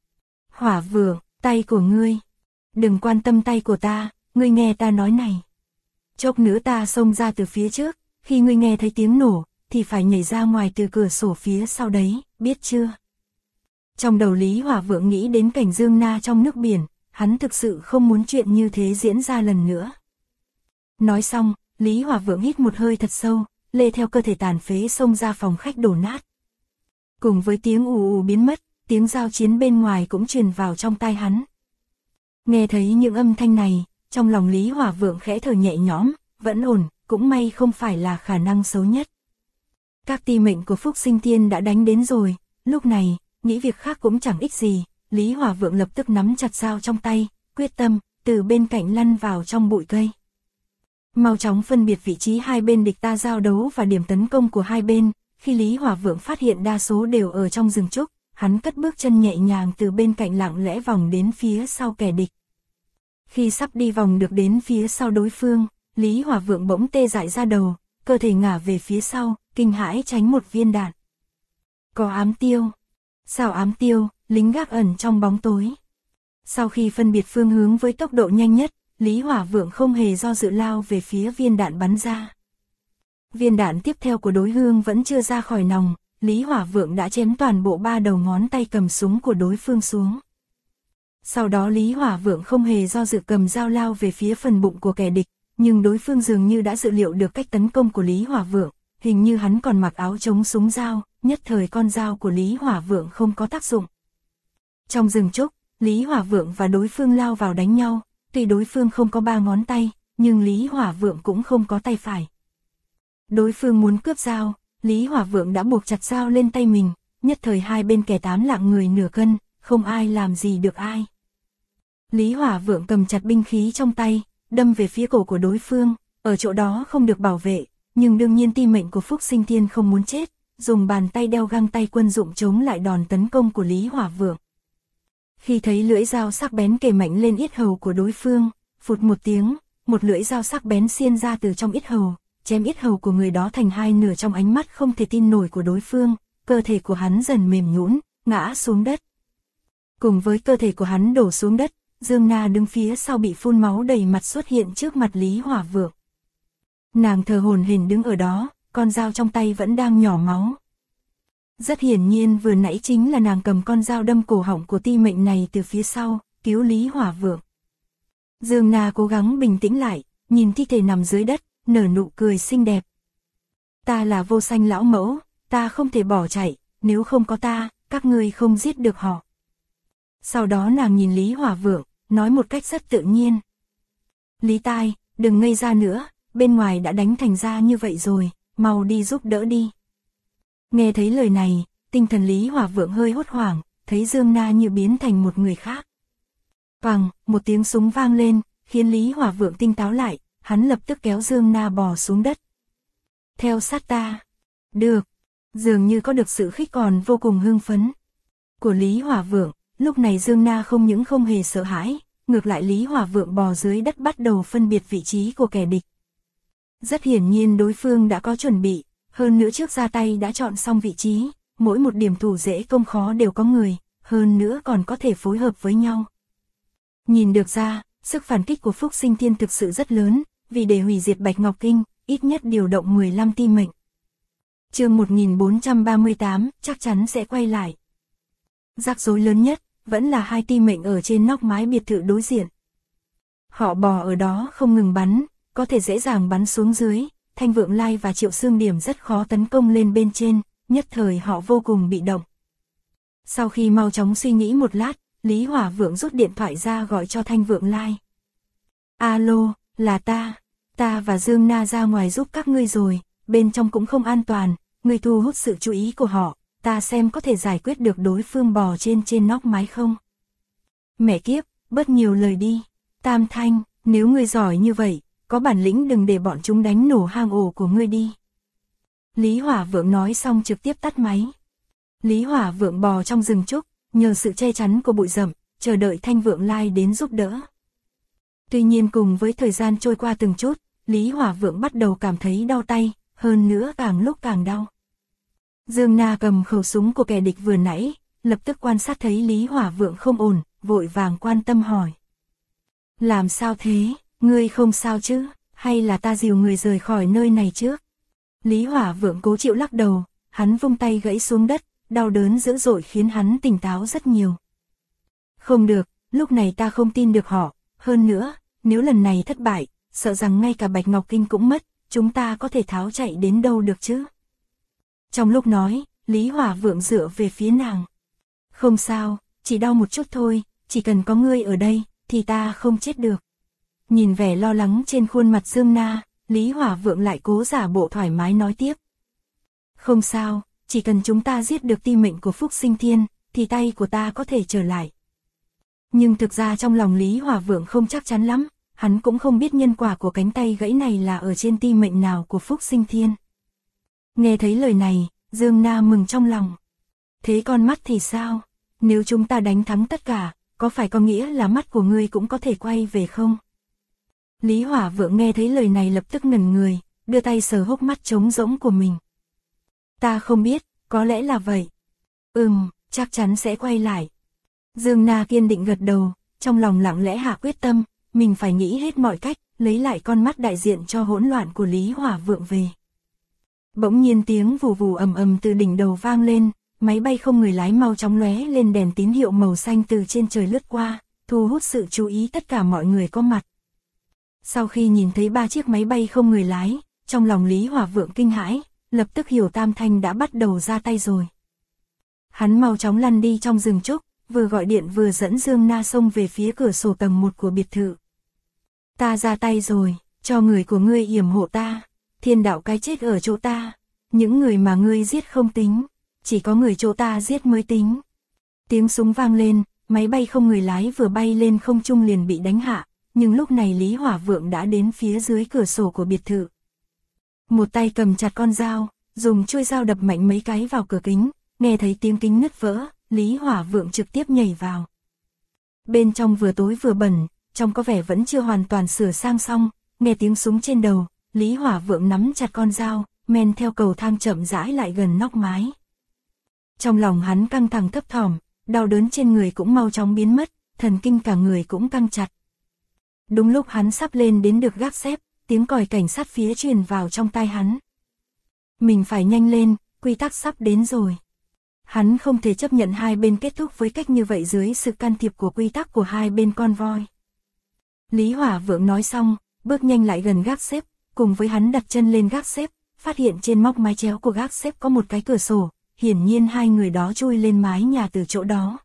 Hỏa Vượng, tay của ngươi. Đừng quan tâm tay của ta, ngươi nghe ta nói này. Chốc nữa ta xông ra từ phía trước, khi ngươi nghe thấy tiếng nổ, thì phải nhảy ra ngoài từ cửa sổ phía sau đấy, biết chưa? Trong đầu Lý Hỏa Vượng nghĩ đến cảnh Dương Na trong nước biển, hắn thực sự không muốn chuyện như thế diễn ra lần nữa. Nói xong, Lý Hỏa Vượng hít một hơi thật sâu, lê theo cơ thể tàn phế xông ra phòng khách đổ nát. Cùng với tiếng ù ù biến mất, tiếng giao chiến bên ngoài cũng truyền vào trong tai hắn. Nghe thấy những âm thanh này, trong lòng Lý Hỏa Vượng khẽ thở nhẹ nhõm, vẫn ổn, cũng may không phải là khả năng xấu nhất. Các ti mệnh của Phúc Sinh Thiên đã đánh đến rồi, lúc này, nghĩ việc khác cũng chẳng ích gì, Lý Hỏa Vượng lập tức nắm chặt dao trong tay, quyết tâm, từ bên cạnh lăn vào trong bụi cây. Mau chóng phân biệt vị trí hai bên địch ta giao đấu và điểm tấn công của hai bên, khi Lý Hỏa Vượng phát hiện đa số đều ở trong rừng trúc, hắn cất bước chân nhẹ nhàng từ bên cạnh lặng lẽ vòng đến phía sau kẻ địch. Khi sắp đi vòng được đến phía sau đối phương, Lý Hỏa Vượng bỗng tê dại ra đầu, cơ thể ngả về phía sau, kinh hãi tránh một viên đạn. Có ám tiêu. Sao ám tiêu, lính gác ẩn trong bóng tối. Sau khi phân biệt phương hướng với tốc độ nhanh nhất, Lý Hỏa Vượng không hề do dự lao về phía viên đạn bắn ra. Viên đạn tiếp theo của đối phương vẫn chưa ra khỏi nòng, Lý Hỏa Vượng đã chém toàn bộ 3 đầu ngón tay cầm súng của đối phương xuống. Sau đó Lý Hỏa Vượng không hề do dự cầm dao lao về phía phần bụng của kẻ địch, nhưng đối phương dường như đã dự liệu được cách tấn công của Lý Hỏa Vượng, hình như hắn còn mặc áo chống súng dao, nhất thời con dao của Lý Hỏa Vượng không có tác dụng. Trong rừng trúc, Lý Hỏa Vượng và đối phương lao vào đánh nhau, tuy đối phương không có 3 ngón tay, nhưng Lý Hỏa Vượng cũng không có tay phải. Đối phương muốn cướp dao, Lý Hỏa Vượng đã buộc chặt dao lên tay mình, nhất thời hai bên kẻ 8 lạng người nửa cân, không ai làm gì được ai. Lý Hỏa Vượng cầm chặt binh khí trong tay, đâm về phía cổ của đối phương, ở chỗ đó không được bảo vệ, nhưng đương nhiên ti mệnh của Phúc Sinh Thiên không muốn chết, dùng bàn tay đeo găng tay quân dụng chống lại đòn tấn công của Lý Hỏa Vượng. Khi thấy lưỡi dao sắc bén kề mạnh lên yết hầu của đối phương, phụt một tiếng, một lưỡi dao sắc bén xiên ra từ trong yết hầu, chém yết hầu của người đó thành hai nửa trong ánh mắt không thể tin nổi của đối phương, cơ thể của hắn dần mềm nhũn, ngã xuống đất. Cùng với cơ thể của hắn đổ xuống đất, Dương Na đứng phía sau bị phun máu đầy mặt xuất hiện trước mặt Lý Hỏa Vượng. Nàng thờ hổn hển đứng ở đó, con dao trong tay vẫn đang nhỏ máu. Rất hiển nhiên vừa nãy chính là nàng cầm con dao đâm cổ họng của ti mệnh này từ phía sau, cứu Lý Hỏa Vượng. Dương Na cố gắng bình tĩnh lại, nhìn thi thể nằm dưới đất, nở nụ cười xinh đẹp. Ta là Vô Sanh lão mẫu, ta không thể bỏ chạy, nếu không có ta, các ngươi không giết được họ. Sau đó nàng nhìn Lý Hỏa Vượng, nói một cách rất tự nhiên. Lý Tai, đừng ngây ra nữa, bên ngoài đã đánh thành ra như vậy rồi, mau đi giúp đỡ đi. Nghe thấy lời này, tinh thần Lý Hỏa Vượng hơi hốt hoảng, thấy Dương Na như biến thành một người khác. Bằng, một tiếng súng vang lên, khiến Lý Hỏa Vượng tinh táo lại, hắn lập tức kéo Dương Na bò xuống đất. Theo sát ta. Được. Dường như có được sự khích còn vô cùng hưng phấn của Lý Hỏa Vượng, lúc này Dương Na không những không hề sợ hãi, ngược lại Lý Hỏa Vượng bò dưới đất bắt đầu phân biệt vị trí của kẻ địch. Rất hiển nhiên đối phương đã có chuẩn bị, hơn nữa trước ra tay đã chọn xong vị trí, mỗi một điểm thủ dễ công khó đều có người, hơn nữa còn có thể phối hợp với nhau. Nhìn được ra, sức phản kích của Phúc Sinh Thiên thực sự rất lớn, vì để hủy diệt Bạch Ngọc Kinh, ít nhất điều động 15 ti mệnh. Chương 1438 chắc chắn sẽ quay lại. Rắc rối lớn nhất vẫn là hai ti mệnh ở trên nóc mái biệt thự đối diện. Họ bò ở đó không ngừng bắn, có thể dễ dàng bắn xuống dưới, Thanh Vượng Lai và Triệu Xương Điểm rất khó tấn công lên bên trên, nhất thời họ vô cùng bị động. Sau khi mau chóng suy nghĩ một lát, Lý Hỏa Vượng rút điện thoại ra gọi cho Thanh Vượng Lai. Alo, là ta và Dương Na ra ngoài giúp các ngươi rồi, bên trong cũng không an toàn, ngươi thu hút sự chú ý của họ, ta xem có thể giải quyết được đối phương bò trên nóc mái không. Mẹ kiếp, bớt nhiều lời đi. Tam Thanh, nếu ngươi giỏi như vậy, có bản lĩnh đừng để bọn chúng đánh nổ hang ổ của ngươi đi. Lý Hỏa Vượng nói xong trực tiếp tắt máy. Lý Hỏa Vượng bò trong rừng trúc, nhờ sự che chắn của bụi rậm, chờ đợi Thanh Vượng Lai đến giúp đỡ. Tuy nhiên cùng với thời gian trôi qua từng chút, Lý Hỏa Vượng bắt đầu cảm thấy đau tay, hơn nữa càng lúc càng đau. Dương Na cầm khẩu súng của kẻ địch vừa nãy, lập tức quan sát thấy Lý Hỏa Vượng không ổn, vội vàng quan tâm hỏi. Làm sao thế, ngươi không sao chứ, hay là ta dìu người rời khỏi nơi này trước? Lý Hỏa Vượng cố chịu lắc đầu, hắn vung tay gãy xuống đất, đau đớn dữ dội khiến hắn tỉnh táo rất nhiều. Không được, lúc này ta không tin được họ, hơn nữa, nếu lần này thất bại, sợ rằng ngay cả Bạch Ngọc Kinh cũng mất, chúng ta có thể tháo chạy đến đâu được chứ? Trong lúc nói, Lý Hỏa Vượng dựa về phía nàng. Không sao, chỉ đau một chút thôi, chỉ cần có ngươi ở đây, thì ta không chết được. Nhìn vẻ lo lắng trên khuôn mặt Dương Na, Lý Hỏa Vượng lại cố giả bộ thoải mái nói tiếp. Không sao, chỉ cần chúng ta giết được ti mệnh của Phúc Sinh Thiên, thì tay của ta có thể trở lại. Nhưng thực ra trong lòng Lý Hỏa Vượng không chắc chắn lắm, hắn cũng không biết nhân quả của cánh tay gãy này là ở trên ti mệnh nào của Phúc Sinh Thiên. Nghe thấy lời này, Dương Na mừng trong lòng. Thế con mắt thì sao? Nếu chúng ta đánh thắng tất cả, có phải có nghĩa là mắt của ngươi cũng có thể quay về không? Lý Hỏa Vượng nghe thấy lời này lập tức ngẩn người, đưa tay sờ hốc mắt trống rỗng của mình. Ta không biết, có lẽ là vậy. Chắc chắn sẽ quay lại. Dương Na kiên định gật đầu, trong lòng lặng lẽ hạ quyết tâm, mình phải nghĩ hết mọi cách, lấy lại con mắt đại diện cho hỗn loạn của Lý Hỏa Vượng về. Bỗng nhiên tiếng vù vù ầm ầm từ đỉnh đầu vang lên, máy bay không người lái mau chóng lóe lên đèn tín hiệu màu xanh từ trên trời lướt qua, thu hút sự chú ý tất cả mọi người có mặt. Sau khi nhìn thấy 3 chiếc máy bay không người lái, trong lòng Lý Hỏa Vượng kinh hãi, lập tức hiểu Tam Thanh đã bắt đầu ra tay rồi. Hắn mau chóng lăn đi trong rừng trúc, vừa gọi điện vừa dẫn Dương Na xông về phía cửa sổ tầng 1 của biệt thự. Ta ra tay rồi, cho người của ngươi yểm hộ ta, thiên đạo cái chết ở chỗ ta, những người mà ngươi giết không tính, chỉ có người chỗ ta giết mới tính. Tiếng súng vang lên, máy bay không người lái vừa bay lên không trung liền bị đánh hạ, nhưng lúc này Lý Hỏa Vượng đã đến phía dưới cửa sổ của biệt thự. Một tay cầm chặt con dao, dùng chuôi dao đập mạnh mấy cái vào cửa kính, nghe thấy tiếng kính nứt vỡ, Lý Hỏa Vượng trực tiếp nhảy vào. Bên trong vừa tối vừa bẩn, trong có vẻ vẫn chưa hoàn toàn sửa sang xong, nghe tiếng súng trên đầu, Lý Hỏa Vượng nắm chặt con dao, men theo cầu thang chậm rãi lại gần nóc mái. Trong lòng hắn căng thẳng thấp thỏm, đau đớn trên người cũng mau chóng biến mất, thần kinh cả người cũng căng chặt. Đúng lúc hắn sắp lên đến được gác xếp, tiếng còi cảnh sát phía truyền vào trong tai hắn. Mình phải nhanh lên, quy tắc sắp đến rồi. Hắn không thể chấp nhận hai bên kết thúc với cách như vậy dưới sự can thiệp của quy tắc của hai bên con voi. Lý Hỏa Vượng nói xong, bước nhanh lại gần gác xếp, cùng với hắn đặt chân lên gác xếp, phát hiện trên móc mái chéo của gác xếp có một cái cửa sổ, hiển nhiên hai người đó chui lên mái nhà từ chỗ đó.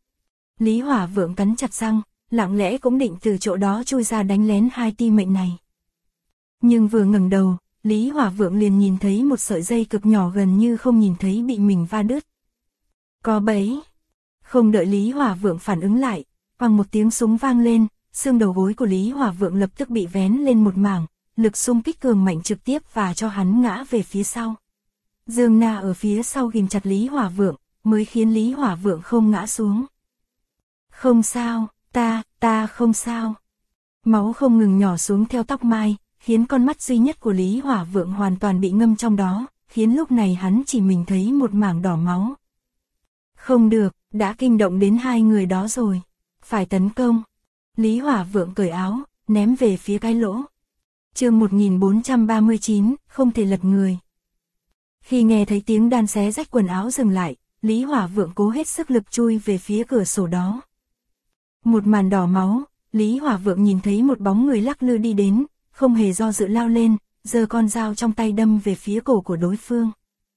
Lý Hỏa Vượng cắn chặt răng, lặng lẽ cũng định từ chỗ đó chui ra đánh lén hai ti mệnh này. Nhưng vừa ngẩng đầu, Lý Hỏa Vượng liền nhìn thấy một sợi dây cực nhỏ gần như không nhìn thấy bị mình va đứt. Có bẫy. Không đợi Lý Hỏa Vượng phản ứng lại, bằng một tiếng súng vang lên, xương đầu gối của Lý Hỏa Vượng lập tức bị vén lên một mảng, lực xung kích cường mạnh trực tiếp và cho hắn ngã về phía sau. Dương Na ở phía sau ghim chặt Lý Hỏa Vượng, mới khiến Lý Hỏa Vượng không ngã xuống. Không sao, ta không sao. Máu không ngừng nhỏ xuống theo tóc mai, khiến con mắt duy nhất của Lý Hỏa Vượng hoàn toàn bị ngâm trong đó, khiến lúc này hắn chỉ mình thấy một mảng đỏ máu. Không được, đã kinh động đến hai người đó rồi. Phải tấn công. Lý Hỏa Vượng cởi áo, ném về phía cái lỗ. Chương 1439, không thể lật người. Khi nghe thấy tiếng đan xé rách quần áo dừng lại, Lý Hỏa Vượng cố hết sức lực chui về phía cửa sổ đó. Một màn đỏ máu, Lý Hỏa Vượng nhìn thấy một bóng người lắc lư đi đến, không hề do dự lao lên, giơ con dao trong tay đâm về phía cổ của đối phương.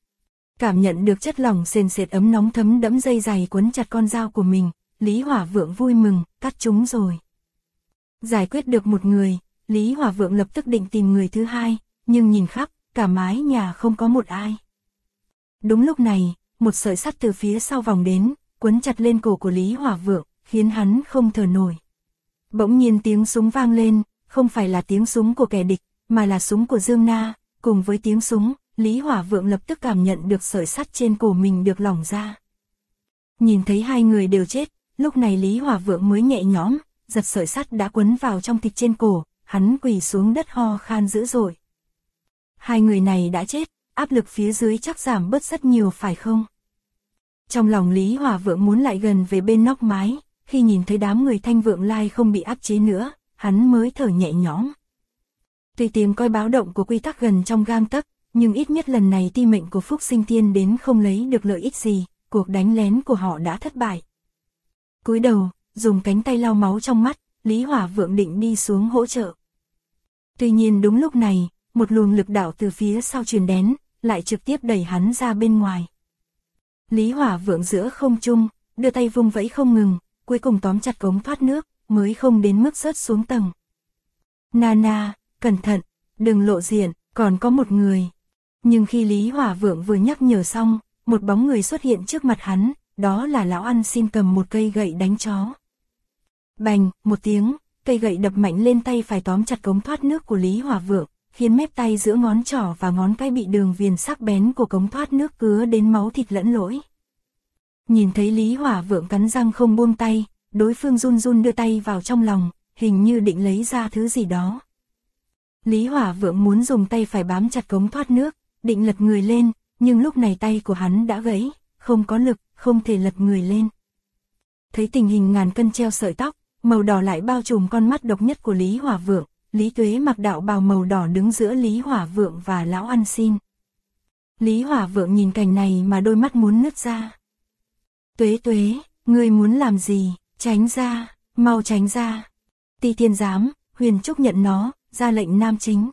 Cảm nhận được chất lỏng sền sệt ấm nóng thấm đẫm dây dày quấn chặt con dao của mình, Lý Hỏa Vượng vui mừng, cắt chúng rồi. Giải quyết được một người, Lý Hỏa Vượng lập tức định tìm người thứ hai, nhưng nhìn khắp, cả mái nhà không có một ai. Đúng lúc này, một sợi sắt từ phía sau vòng đến, quấn chặt lên cổ của Lý Hỏa Vượng, khiến hắn không thở nổi. Bỗng nhiên tiếng súng vang lên, không phải là tiếng súng của kẻ địch, mà là súng của Dương Na, cùng với tiếng súng, Lý Hỏa Vượng lập tức cảm nhận được sợi sắt trên cổ mình được lỏng ra. Nhìn thấy hai người đều chết, lúc này Lý Hỏa Vượng mới nhẹ nhõm, giật sợi sắt đã quấn vào trong thịt trên cổ, hắn quỳ xuống đất ho khan dữ dội. Hai người này đã chết, áp lực phía dưới chắc giảm bớt rất nhiều phải không? Trong lòng Lý Hỏa Vượng muốn lại gần về bên nóc mái, khi nhìn thấy đám người Thanh Vượng Lai không bị áp chế nữa, hắn mới thở nhẹ nhõm. Tuy tiếng coi báo động của quy tắc gần trong gang tấc, nhưng ít nhất lần này ti mệnh của Phúc Sinh Thiên đến không lấy được lợi ích gì, cuộc đánh lén của họ đã thất bại. Cúi đầu, dùng cánh tay lau máu trong mắt, Lý Hỏa Vượng định đi xuống hỗ trợ. Tuy nhiên đúng lúc này, một luồng lực đạo từ phía sau truyền đến, lại trực tiếp đẩy hắn ra bên ngoài. Lý Hỏa Vượng giữa không trung, đưa tay vung vẫy không ngừng, cuối cùng tóm chặt cống thoát nước, mới không đến mức rớt xuống tầng. Nana, cẩn thận, đừng lộ diện, còn có một người. Nhưng khi Lý Hỏa Vượng vừa nhắc nhở xong, một bóng người xuất hiện trước mặt hắn, đó là lão ăn xin cầm một cây gậy đánh chó. Bành, một tiếng, cây gậy đập mạnh lên tay phải tóm chặt cống thoát nước của Lý Hỏa Vượng, khiến mép tay giữa ngón trỏ và ngón cái bị đường viền sắc bén của cống thoát nước cứa đến máu thịt lẫn lỗi. Nhìn thấy Lý Hỏa Vượng cắn răng không buông tay, đối phương run run đưa tay vào trong lòng, hình như định lấy ra thứ gì đó. Lý Hỏa Vượng muốn dùng tay phải bám chặt cống thoát nước, định lật người lên, nhưng lúc này tay của hắn đã gãy, không có lực, không thể lật người lên. Thấy tình hình ngàn cân treo sợi tóc, màu đỏ lại bao trùm con mắt độc nhất của Lý Hỏa Vượng, Lý Tuế mặc đạo bào màu đỏ đứng giữa Lý Hỏa Vượng và lão ăn xin. Lý Hỏa Vượng nhìn cảnh này mà đôi mắt muốn nứt ra. Tuế Tuế, ngươi muốn làm gì, tránh ra, mau tránh ra. Ti Thiên Giám, Huyền Trúc nhận nó, ra lệnh nam chính.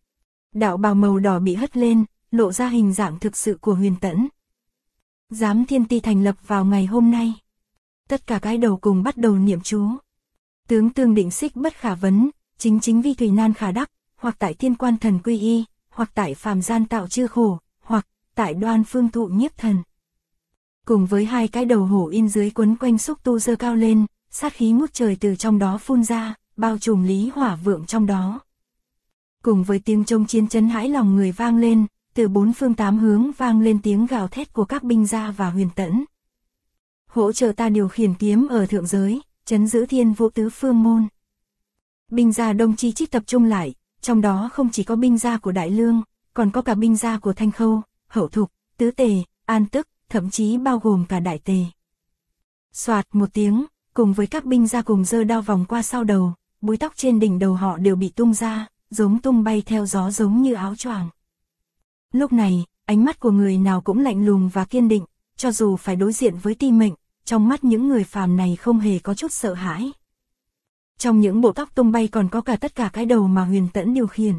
Đạo bào màu đỏ bị hất lên, lộ ra hình dạng thực sự của Huyền Tẫn. Giám Thiên Ti thành lập vào ngày hôm nay. Tất cả cái đầu cùng bắt đầu niệm chú. Tướng tương định xích bất khả vấn, chính chính vi thủy nan khả đắc, hoặc tại thiên quan thần quy y, hoặc tại phàm gian tạo chư khổ, hoặc tại đoan phương thụ nhiếp thần. Cùng với hai cái đầu hổ in dưới quấn quanh xúc tu dơ cao lên, sát khí ngút trời từ trong đó phun ra, bao trùm Lý Hỏa Vượng trong đó. Cùng với tiếng trông chiến chấn hãi lòng người vang lên, từ bốn phương tám hướng vang lên tiếng gào thét của các binh gia và Huyền Tẫn. Hỗ trợ ta điều khiển kiếm ở thượng giới, trấn giữ thiên vũ tứ phương môn. Binh gia đông chi chít tập trung lại, trong đó không chỉ có binh gia của Đại Lương, còn có cả binh gia của Thanh Khâu, Hậu Thục, Tứ Tề, An Tức, thậm chí bao gồm cả Đại Tề. Soạt một tiếng, cùng với các binh gia cùng giơ đao vòng qua sau đầu, búi tóc trên đỉnh đầu họ đều bị tung ra, giống tung bay theo gió giống như áo choàng. Lúc này, ánh mắt của người nào cũng lạnh lùng và kiên định, cho dù phải đối diện với ti mệnh, trong mắt những người phàm này không hề có chút sợ hãi. Trong những bộ tóc tung bay còn có cả tất cả cái đầu mà Huyền Tẫn điều khiển.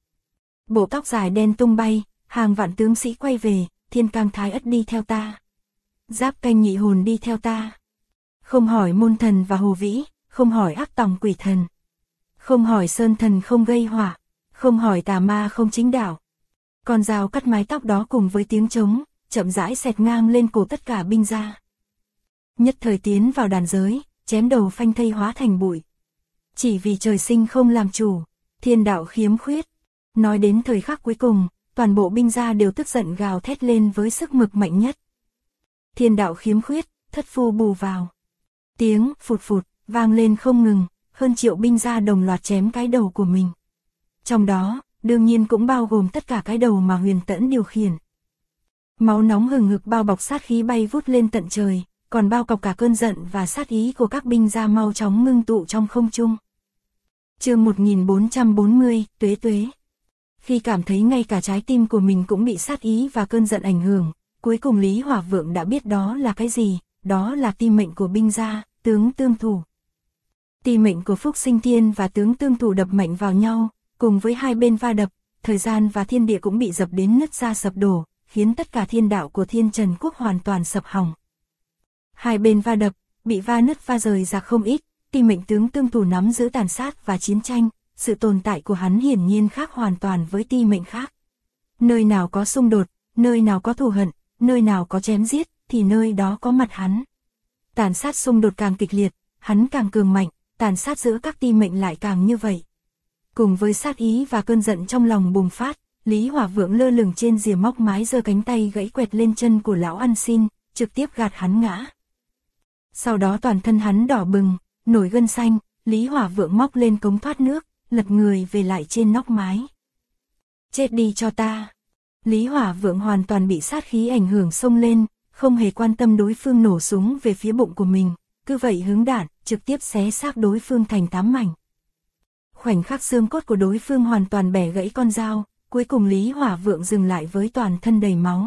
Bộ tóc dài đen tung bay, hàng vạn tướng sĩ quay về, Thiên Cang Thái Ất đi theo ta. Giáp Canh Nhị Hồn đi theo ta. Không hỏi Môn Thần và Hồ Vĩ, không hỏi Ác Tòng Quỷ Thần. Không hỏi Sơn Thần không gây họa, không hỏi Tà Ma không chính đạo. Con dao cắt mái tóc đó cùng với tiếng trống, chậm rãi xẹt ngang lên cổ tất cả binh gia. Nhất thời tiến vào đàn giới, chém đầu phanh thây hóa thành bụi. Chỉ vì trời sinh không làm chủ, thiên đạo khiếm khuyết. Nói đến thời khắc cuối cùng, toàn bộ binh gia đều tức giận gào thét lên với sức mực mạnh nhất. Thiên đạo khiếm khuyết, thất phu bù vào. Tiếng phụt phụt vang lên không ngừng, hơn triệu binh gia đồng loạt chém cái đầu của mình. Trong đó, đương nhiên cũng bao gồm tất cả cái đầu mà Huyền Tẫn điều khiển. Máu nóng hừng hực bao bọc sát khí bay vút lên tận trời, còn bao bọc cả cơn giận và sát ý của các binh gia mau chóng ngưng tụ trong không trung. Chương 1440, Tuế Tuế. Khi cảm thấy ngay cả trái tim của mình cũng bị sát ý và cơn giận ảnh hưởng, cuối cùng Lý Hỏa Vượng đã biết đó là cái gì, đó là ti mệnh của binh gia, tướng tương thủ. Ti mệnh của Phúc Sinh Thiên và tướng tương thủ đập mạnh vào nhau, cùng với hai bên va đập, thời gian và thiên địa cũng bị dập đến nứt ra sập đổ, khiến tất cả thiên đạo của Thiên Trần Quốc hoàn toàn sập hỏng. Hai bên va đập, bị va nứt va rời ra không ít, ti mệnh tướng tương thủ nắm giữ tàn sát và chiến tranh, sự tồn tại của hắn hiển nhiên khác hoàn toàn với ti mệnh khác. Nơi nào có xung đột, nơi nào có thù hận, nơi nào có chém giết, thì nơi đó có mặt hắn. Tàn sát xung đột càng kịch liệt, hắn càng cường mạnh, tàn sát giữa các ti mệnh lại càng như vậy. Cùng với sát ý và cơn giận trong lòng bùng phát, Lý Hỏa Vượng lơ lửng trên rìa móc mái giơ cánh tay gãy quẹt lên chân của lão ăn xin, trực tiếp gạt hắn ngã. Sau đó toàn thân hắn đỏ bừng, nổi gân xanh, Lý Hỏa Vượng móc lên cống thoát nước, lật người về lại trên nóc mái. Chết đi cho ta. Lý Hỏa Vượng hoàn toàn bị sát khí ảnh hưởng xông lên, không hề quan tâm đối phương nổ súng về phía bụng của mình, cứ vậy hướng đạn, trực tiếp xé xác đối phương thành 8 mảnh. Khoảnh khắc xương cốt của đối phương hoàn toàn bẻ gãy con dao, cuối cùng Lý Hỏa Vượng dừng lại với toàn thân đầy máu.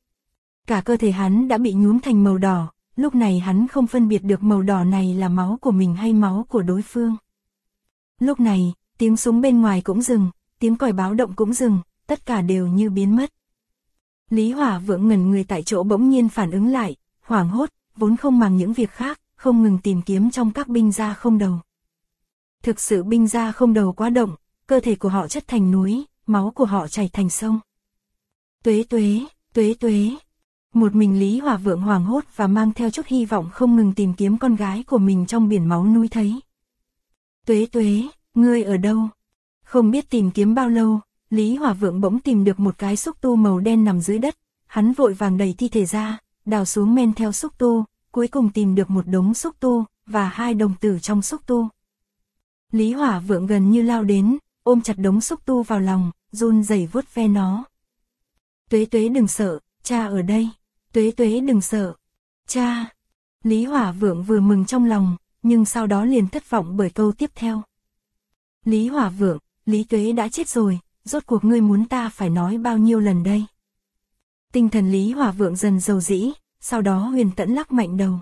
Cả cơ thể hắn đã bị nhuốm thành màu đỏ, lúc này hắn không phân biệt được màu đỏ này là máu của mình hay máu của đối phương. Lúc này, Tiếng súng bên ngoài cũng dừng, tiếng còi báo động cũng dừng, tất cả đều như biến mất. Lý Hỏa Vượng ngẩn người tại chỗ bỗng nhiên phản ứng lại, hoảng hốt, vốn không màng những việc khác, không ngừng tìm kiếm trong các binh gia không đầu. Thực sự binh gia không đầu quá động, cơ thể của họ chất thành núi, máu của họ chảy thành sông. Tuế tuế, tuế tuế. Một mình Lý Hỏa Vượng hoảng hốt và mang theo chút hy vọng không ngừng tìm kiếm con gái của mình trong biển máu núi thấy. Tuế tuế, ngươi ở đâu? Không biết tìm kiếm bao lâu, Lý Hỏa Vượng bỗng tìm được một cái xúc tu màu đen nằm dưới đất, hắn vội vàng đẩy thi thể ra, đào xuống men theo xúc tu, cuối cùng tìm được một đống xúc tu, và 2 đồng tử trong xúc tu. Lý Hỏa Vượng gần như lao đến, ôm chặt đống xúc tu vào lòng, run rẩy vuốt ve nó. Tuế tuế đừng sợ, cha ở đây. Tuế tuế đừng sợ. Cha. Lý Hỏa Vượng vừa mừng trong lòng, nhưng sau đó liền thất vọng bởi câu tiếp theo. Lý Hỏa Vượng, Lý Tuế đã chết rồi, rốt cuộc ngươi muốn ta phải nói bao nhiêu lần đây? Tinh thần Lý Hỏa Vượng dần dầu dĩ, sau đó Huyền Tẫn lắc mạnh đầu.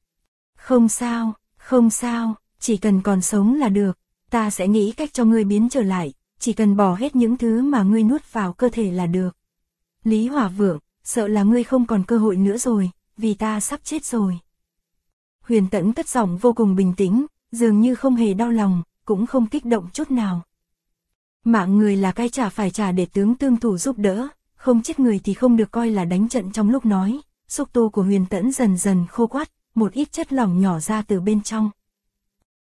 Không sao, chỉ cần còn sống là được, ta sẽ nghĩ cách cho ngươi biến trở lại, chỉ cần bỏ hết những thứ mà ngươi nuốt vào cơ thể là được. Lý Hỏa Vượng, sợ là ngươi không còn cơ hội nữa rồi, vì ta sắp chết rồi. Huyền Tẫn cất giọng vô cùng bình tĩnh, dường như không hề đau lòng, cũng không kích động chút nào. Mạng người là cái trả phải trả để tướng tương thủ giúp đỡ, không chết người thì không được coi là đánh trận. Trong lúc nói, xúc tu của Huyền Tẫn dần dần khô quắt, một ít chất lỏng nhỏ ra từ bên trong.